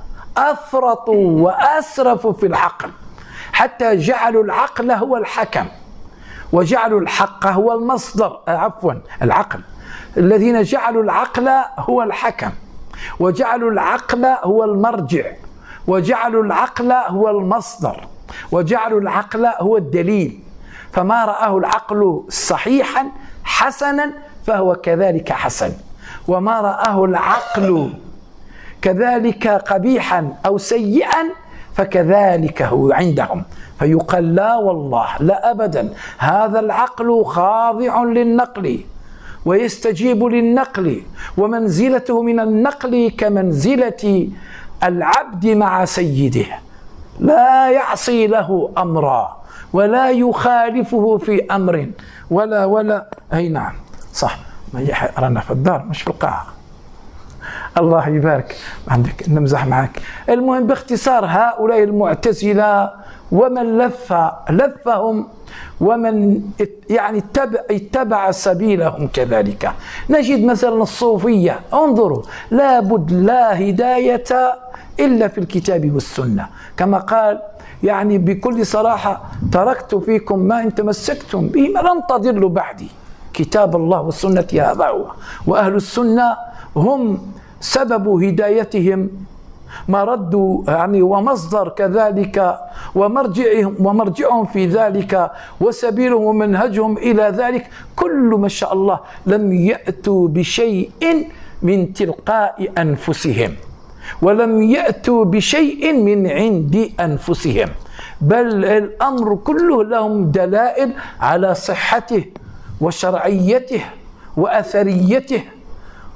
أفرطوا وأسرفوا في العقل حتى جعلوا العقل هو الحكم وجعلوا الحق هو المصدر، العقل، الذين جعلوا العقل هو الحكم وجعلوا العقل هو المرجع وجعلوا العقل هو المصدر وجعلوا العقل هو الدليل. فما رآه العقل صحيحا حسنا فهو كذلك حسن، وما رآه العقل كذلك قبيحا أو سيئا فكذلك هو عندهم. فيقال لا والله لا أبدا، هذا العقل خاضع للنقل ويستجيب للنقل، ومنزلته من النقل كمنزلة العبد مع سيده، لا يعصي له أمرا ولا يخالفه في أمر ولا أي نعم صح. ما يحرنا في الدار مش في القاعة. الله يبارك عندك، نمزح معك. المهم باختصار هؤلاء المعتزلة ومن لفهم ومن يعني اتبع سبيلهم كذلك. نجد مثلا الصوفية، انظروا لابد لا هداية إلا في الكتاب والسنة، كما قال يعني بكل صراحة تركت فيكم ما إن تمسكتم به لن تضلوا بعدي، كتاب الله والسنة هذا هو. وأهل السنة هم سبب هدايتهم، مرد يعني ومصدر كذلك ومرجعهم في ذلك وسبيلهم ومنهجهم إلى ذلك كل ما شاء الله لم يأتوا بشيء من تلقاء أنفسهم ولم يأتوا بشيء من عند أنفسهم، بل الأمر كله لهم دلائل على صحته وشرعيته وأثريته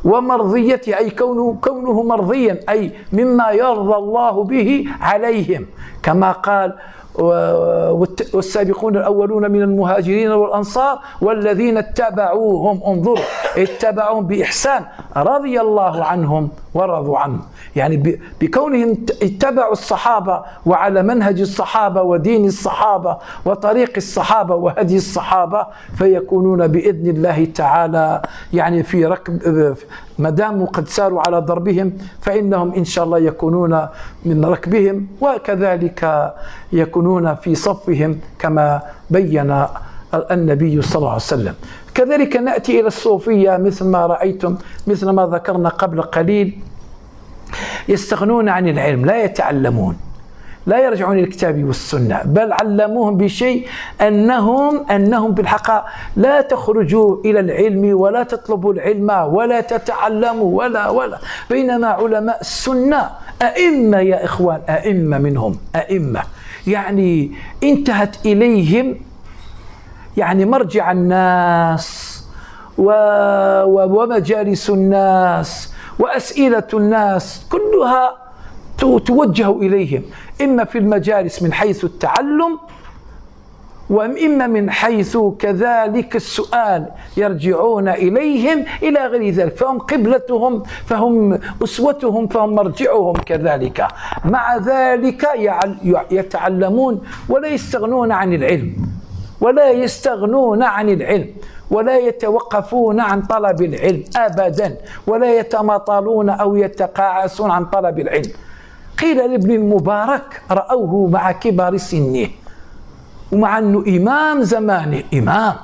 ومرضيته، أي كونه مرضيا، أي مما يرضى الله به عليهم، كما قال والسابقون الأولون من المهاجرين والأنصار والذين اتبعوهم، انظروا، اتبعوهم بإحسان رضي الله عنهم ورضوا عنه. يعني بكونهم اتبعوا الصحابة وعلى منهج الصحابة ودين الصحابة وطريق الصحابة وهدي الصحابة، فيكونون بإذن الله تعالى يعني في ركب، ما داموا قد ساروا على ضربهم فإنهم إن شاء الله يكونون من ركبهم، وكذلك يكونون في صفهم كما بين النبي صلى الله عليه وسلم. كذلك نأتي إلى الصوفية مثل ما رأيتم، مثل ما ذكرنا قبل قليل، يستغنون عن العلم، لا يتعلمون، لا يرجعون إلى الكتاب والسنة، بل علموهم بشيء أنهم بالحقيقة لا تخرجوا إلى العلم ولا تطلبوا العلم ولا تتعلموا ولا، بينما علماء السنة أئمة يا إخوان، أئمة منهم، أئمة يعني انتهت إليهم يعني مرجع الناس ومجالس الناس وأسئلة الناس كلها توجه إليهم، إما في المجالس من حيث التعلم، وإما من حيث كذلك السؤال، يرجعون إليهم إلى غير ذلك، فهم قبلتهم، فهم أسوتهم، فهم مرجعهم كذلك. مع ذلك يتعلمون ولا يستغنون عن العلم، ولا يستغنون عن العلم، ولا يتوقفون عن طلب العلم أبدا، ولا يتماطلون أو يتقاعسون عن طلب العلم. قيل لابن المبارك رأوه مع كبر سنه، ومع أنه إمام زمانه، إمام،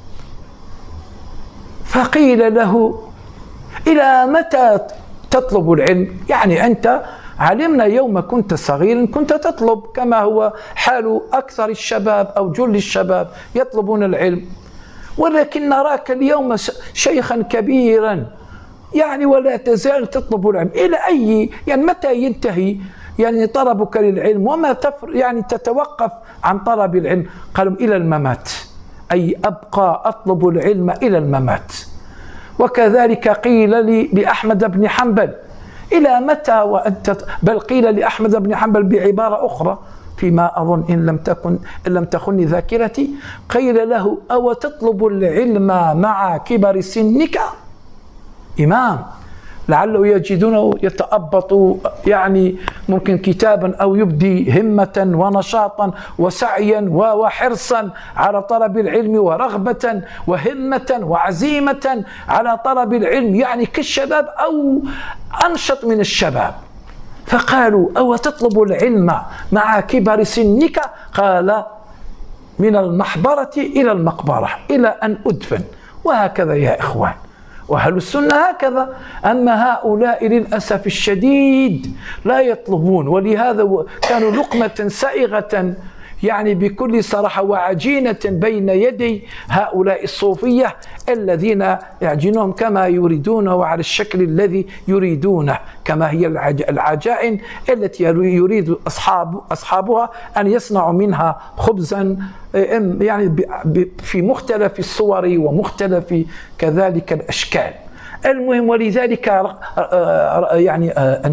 فقيل له إلى متى تطلب العلم؟ يعني أنت علمنا يوم كنت صغيرا كنت تطلب، كما هو حال أكثر الشباب أو جل الشباب يطلبون العلم، ولكن نراك اليوم شيخا كبيرا يعني ولا تزال تطلب العلم. إلى أي يعني متى ينتهي يعني طلبك للعلم وما يعني تتوقف عن طلب العلم؟ قالوا إلى الممات، أي أبقى أطلب العلم إلى الممات. وكذلك قيل لأحمد بن حنبل إلى متى وأنت، بل قيل لأحمد بن حنبل بعبارة أخرى فيما أظن إن لم تخني ذاكرتي، قيل له أو تطلب العلم مع كبر سنك؟ إمام لعله يجدونه يتأبط يعني ممكن كتابا أو يبدي همة ونشاطا وسعيا وحرصا على طلب العلم ورغبة وهمة وعزيمة على طلب العلم، يعني كالشباب أو أنشط من الشباب. فقالوا أو تطلب العلم مع كبر سنك؟ قال من المحبرة إلى المقبرة، إلى أن أدفن. وهكذا يا إخوان، وأهل السنة هكذا. أما هؤلاء للأسف الشديد لا يطلبون، ولهذا كانوا لقمة سائغة يعني بكل صراحة وعجينة بين يدي هؤلاء الصوفية الذين يعجنهم كما يريدون وعلى الشكل الذي يريدونه، كما هي العجائن التي يريد أصحابها أن يصنعوا منها خبزا يعني في مختلف الصور ومختلف كذلك الأشكال. المهم ولذلك يعني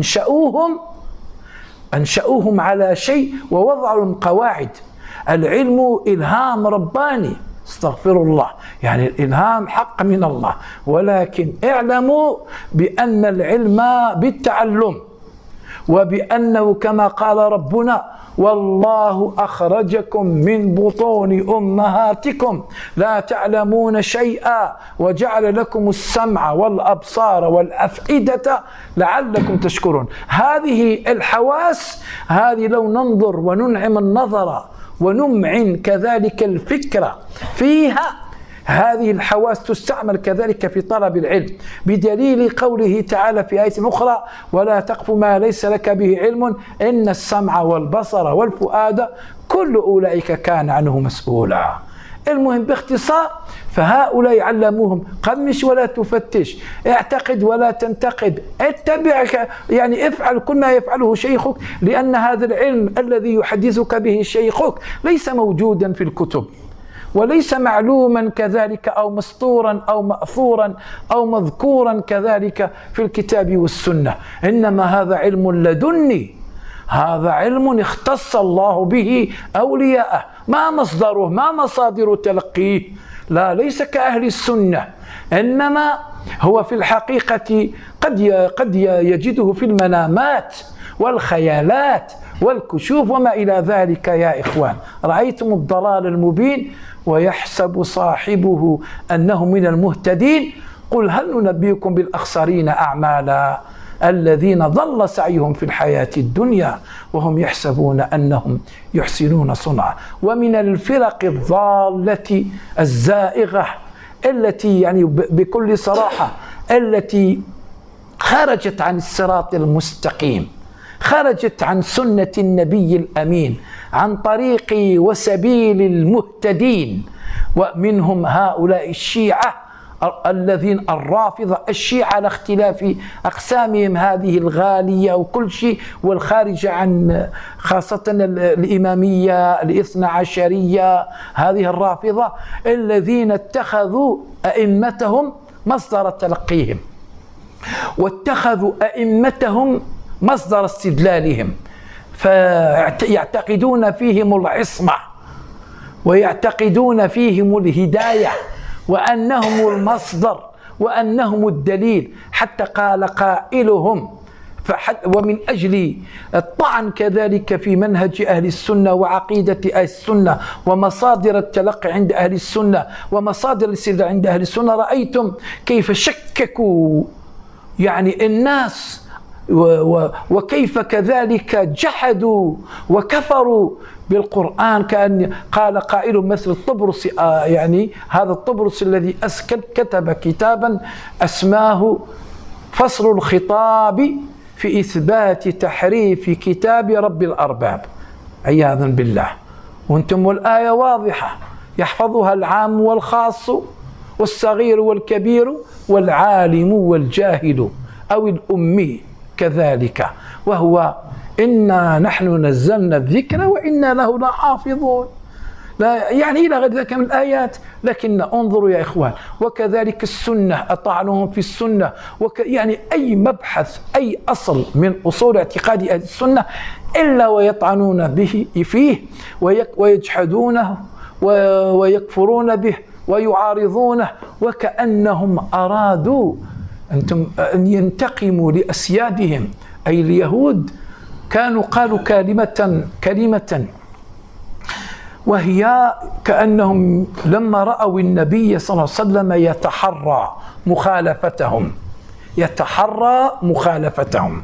أنشأوهم على شيء ووضعوا لهم قواعد. العلم إلهام رباني، استغفر الله، يعني الإلهام حق من الله، ولكن اعلموا بأن العلم بالتعلم، وبأنه كما قال ربنا والله أخرجكم من بطون أمهاتكم لا تعلمون شيئا وجعل لكم السمع والأبصار والأفئدة لعلكم تشكرون. هذه الحواس هذه لو ننظر وننعم النظر ونمعن كذلك الفكرة فيها، هذه الحواس تستعمل كذلك في طلب العلم، بدليل قوله تعالى في آية أخرى ولا تقف ما ليس لك به علم إن السمع والبصر والفؤاد كل أولئك كان عنه مسؤولا. المهم باختصار، فهؤلاء علموهم قمش ولا تفتش، اعتقد ولا تنتقد، اتبع يعني افعل كل ما يفعله شيخك، لأن هذا العلم الذي يحدثك به شيخك ليس موجودا في الكتب وليس معلوما كذلك أو مسطورا أو مأثورا أو مذكورا كذلك في الكتاب والسنة، إنما هذا علم لدني، هذا علم اختص الله به أولياءه. ما مصدره، ما مصادر تلقيه؟ لا، ليس كأهل السنة، إنما هو في الحقيقة قد يجده في المنامات والخيالات والكشوف وما إلى ذلك. يا إخوان، رأيتم الضلال المبين ويحسب صاحبه أنه من المهتدين. قل هل ننبئكم بالأخسرين أعمالا الذين ضل سعيهم في الحياة الدنيا وهم يحسبون أنهم يحسنون صنعا. ومن الفرق الضالة الزائغة التي يعني بكل صراحة التي خرجت عن الصراط المستقيم، خرجت عن سنة النبي الأمين، عن طريق وسبيل المهتدين، ومنهم هؤلاء الشيعة الذين الرافضة الشيعة على اختلاف أقسامهم هذه الغالية وكل شيء، والخارجة عن خاصة الإمامية الاثنى عشرية، هذه الرافضة الذين اتخذوا أئمتهم مصدر تلقيهم، واتخذوا أئمتهم مصدر استدلالهم، فيعتقدون فيهم العصمة ويعتقدون فيهم الهداية وأنهم المصدر وأنهم الدليل، حتى قال قائلهم ومن أجل الطعن كذلك في منهج أهل السنة وعقيدة أهل السنة ومصادر التلقي عند أهل السنة ومصادر الاستدلال عند أهل السنة، رأيتم كيف شككوا يعني الناس وكيف كذلك جحدوا وكفروا بالقرآن. كأن قال قائل مثل الطبرسي، يعني هذا الطبرسي الذي كتب كتابا اسماه فصل الخطاب في إثبات تحريف كتاب رب الأرباب، عياذا بالله. وانتم الآية واضحة، يحفظها العام والخاص والصغير والكبير والعالم والجاهل أو الأمي كذلك، وهو إنا نحن نزلنا الذكر وإنا له لحافظون، لا يعني إلى غير ذلك من الآيات. لكن انظروا يا إخوان، وكذلك السنة أطعنهم في السنة، يعني أي مبحث أي أصل من أصول اعتقاد أهل السنة إلا ويطعنون به فيه ويجحدونه ويكفرون به ويعارضونه، وكأنهم أرادوا أن ينتقموا لأسيادهم، أي اليهود. كانوا قالوا كلمة وهي كأنهم لما رأوا النبي صلى الله عليه وسلم يتحرى مخالفتهم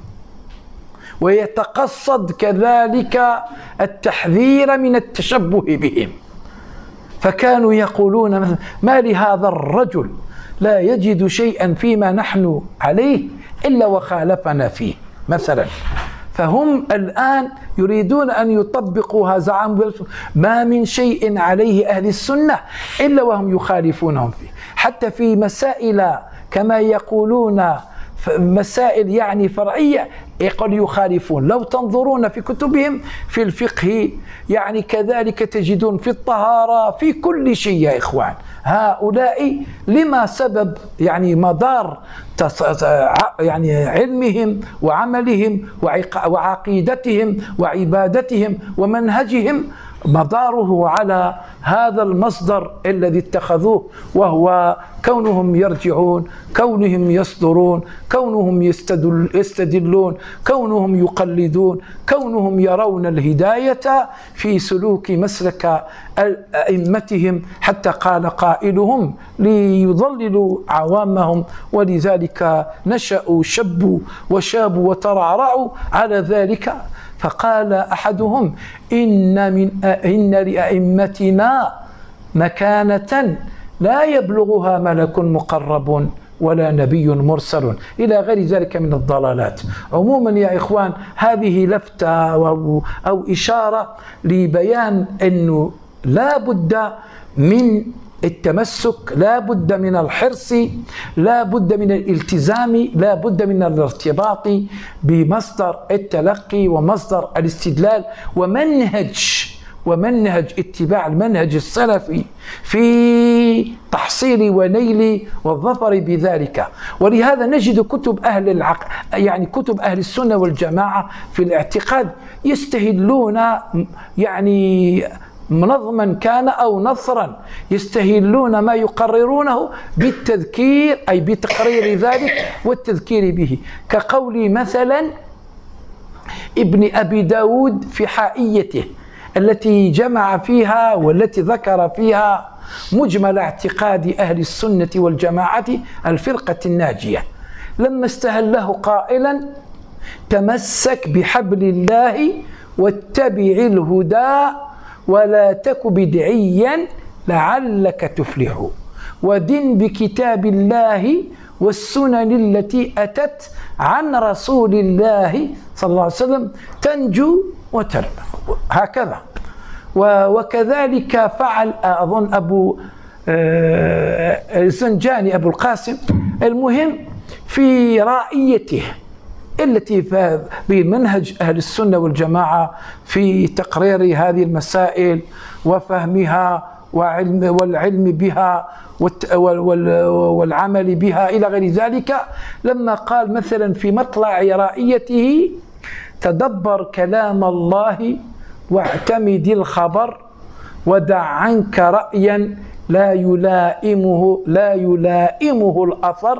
ويتقصد كذلك التحذير من التشبه بهم، فكانوا يقولون مثلا ما لهذا الرجل لا يجد شيئا فيما نحن عليه إلا وخالفنا فيه مثلا. فهم الآن يريدون أن يطبقوا هذا عام، ما من شيء عليه أهل السنة إلا وهم يخالفونهم فيه، حتى في مسائل كما يقولون مسائل يعني فرعية يقول يخالفون. لو تنظرون في كتبهم في الفقه يعني كذلك تجدون في الطهارة في كل شيء يا إخوان. هؤلاء لما سبب يعني مدار يعني علمهم وعملهم وعقيدتهم وعبادتهم ومنهجهم مداره على هذا المصدر الذي اتخذوه، وهو كونهم يرجعون، كونهم يصدرون، كونهم يستدلون، كونهم يقلدون، كونهم يرون الهداية في سلوك مسلك أئمتهم، حتى قال قائلهم ليضللوا عوامهم، ولذلك نشأوا شبوا وشابوا وترعرعوا على ذلك. فقال أحدهم إن لأئمتنا مكانة لا يبلغها ملك مقرب ولا نبي مرسل، إلى غير ذلك من الضلالات. عموما يا إخوان، هذه لفتة أو إشارة لبيان أنه لا بد من التمسك، لا بد من الحرص، لا بد من الالتزام، لا بد من الارتباط بمصدر التلقي ومصدر الاستدلال ومنهج اتباع المنهج السلفي في تحصيل ونيل والظفر بذلك. ولهذا نجد كتب أهل يعني كتب أهل السنة والجماعة في الاعتقاد يستهلون يعني منظما كان أو نصرا، يستهلون ما يقررونه بالتذكير أي بتقرير ذلك والتذكير به، كقول مثلا ابن أبي داود في حائيته التي جمع فيها والتي ذكر فيها مجمل اعتقاد أهل السنة والجماعة الفرقة الناجية، لما استهله قائلا: تمسك بحبل الله واتبع الهدى ولا تك بدعيا لعلك تفلح، ودن بكتاب الله والسنن التي أتت عن رسول الله صلى الله عليه وسلم تنجو وتربح. هكذا. وكذلك فعل أظن أبو الزنجاني أبو القاسم، المهم في رائيته التي بمنهج أهل السنة والجماعة في تقرير هذه المسائل وفهمها والعلم بها والعمل بها إلى غير ذلك، لما قال مثلا في مطلع رائيته: تدبر كلام الله واعتمد الخبر ودع عنك رأيا لا يلائمه الأثر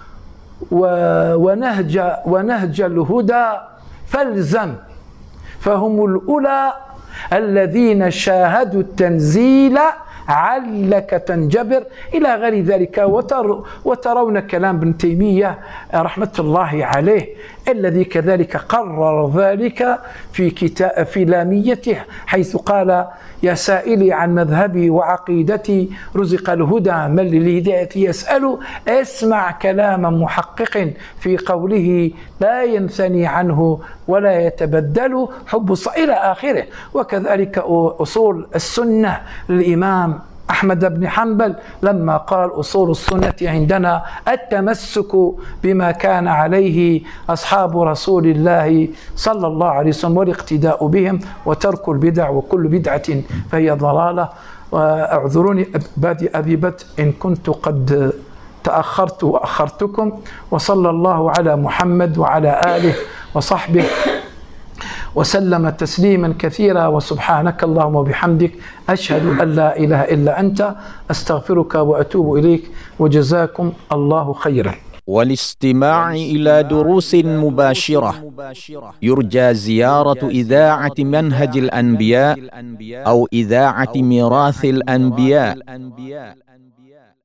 ونهج الهدى فالزم، فهم الأولى الذين شاهدوا التنزيل علك تنجبر إلى غير ذلك. وترون كلام ابن تيمية رحمة الله عليه الذي كذلك قرر ذلك في لاميته، حيث قال: يا سائلي عن مذهبي وعقيدتي رزق الهدى من للهداية يسأل، اسمع كلام محقق في قوله لا ينثني عنه ولا يتبدل حب إلى آخره. وكذلك أصول السنة للإمام أحمد بن حنبل لما قال: أصول السنة عندنا التمسك بما كان عليه أصحاب رسول الله صلى الله عليه وسلم والاقتداء بهم وترك البدع وكل بدعة فهي ضلالة. واعذروني بادي أبي بت إن كنت قد تأخرت وأخرتكم، وصلى الله على محمد وعلى آله وصحبه وسلم تسليما كثيرا. وسبحانك اللهم وبحمدك أشهد أن لا إله إلا أنت أستغفرك وأتوب إليك، وجزاكم الله خيرا. والاستماع إلى دروس مباشرة يرجى زيارة إذاعة منهج الأنبياء أو إذاعة ميراث الأنبياء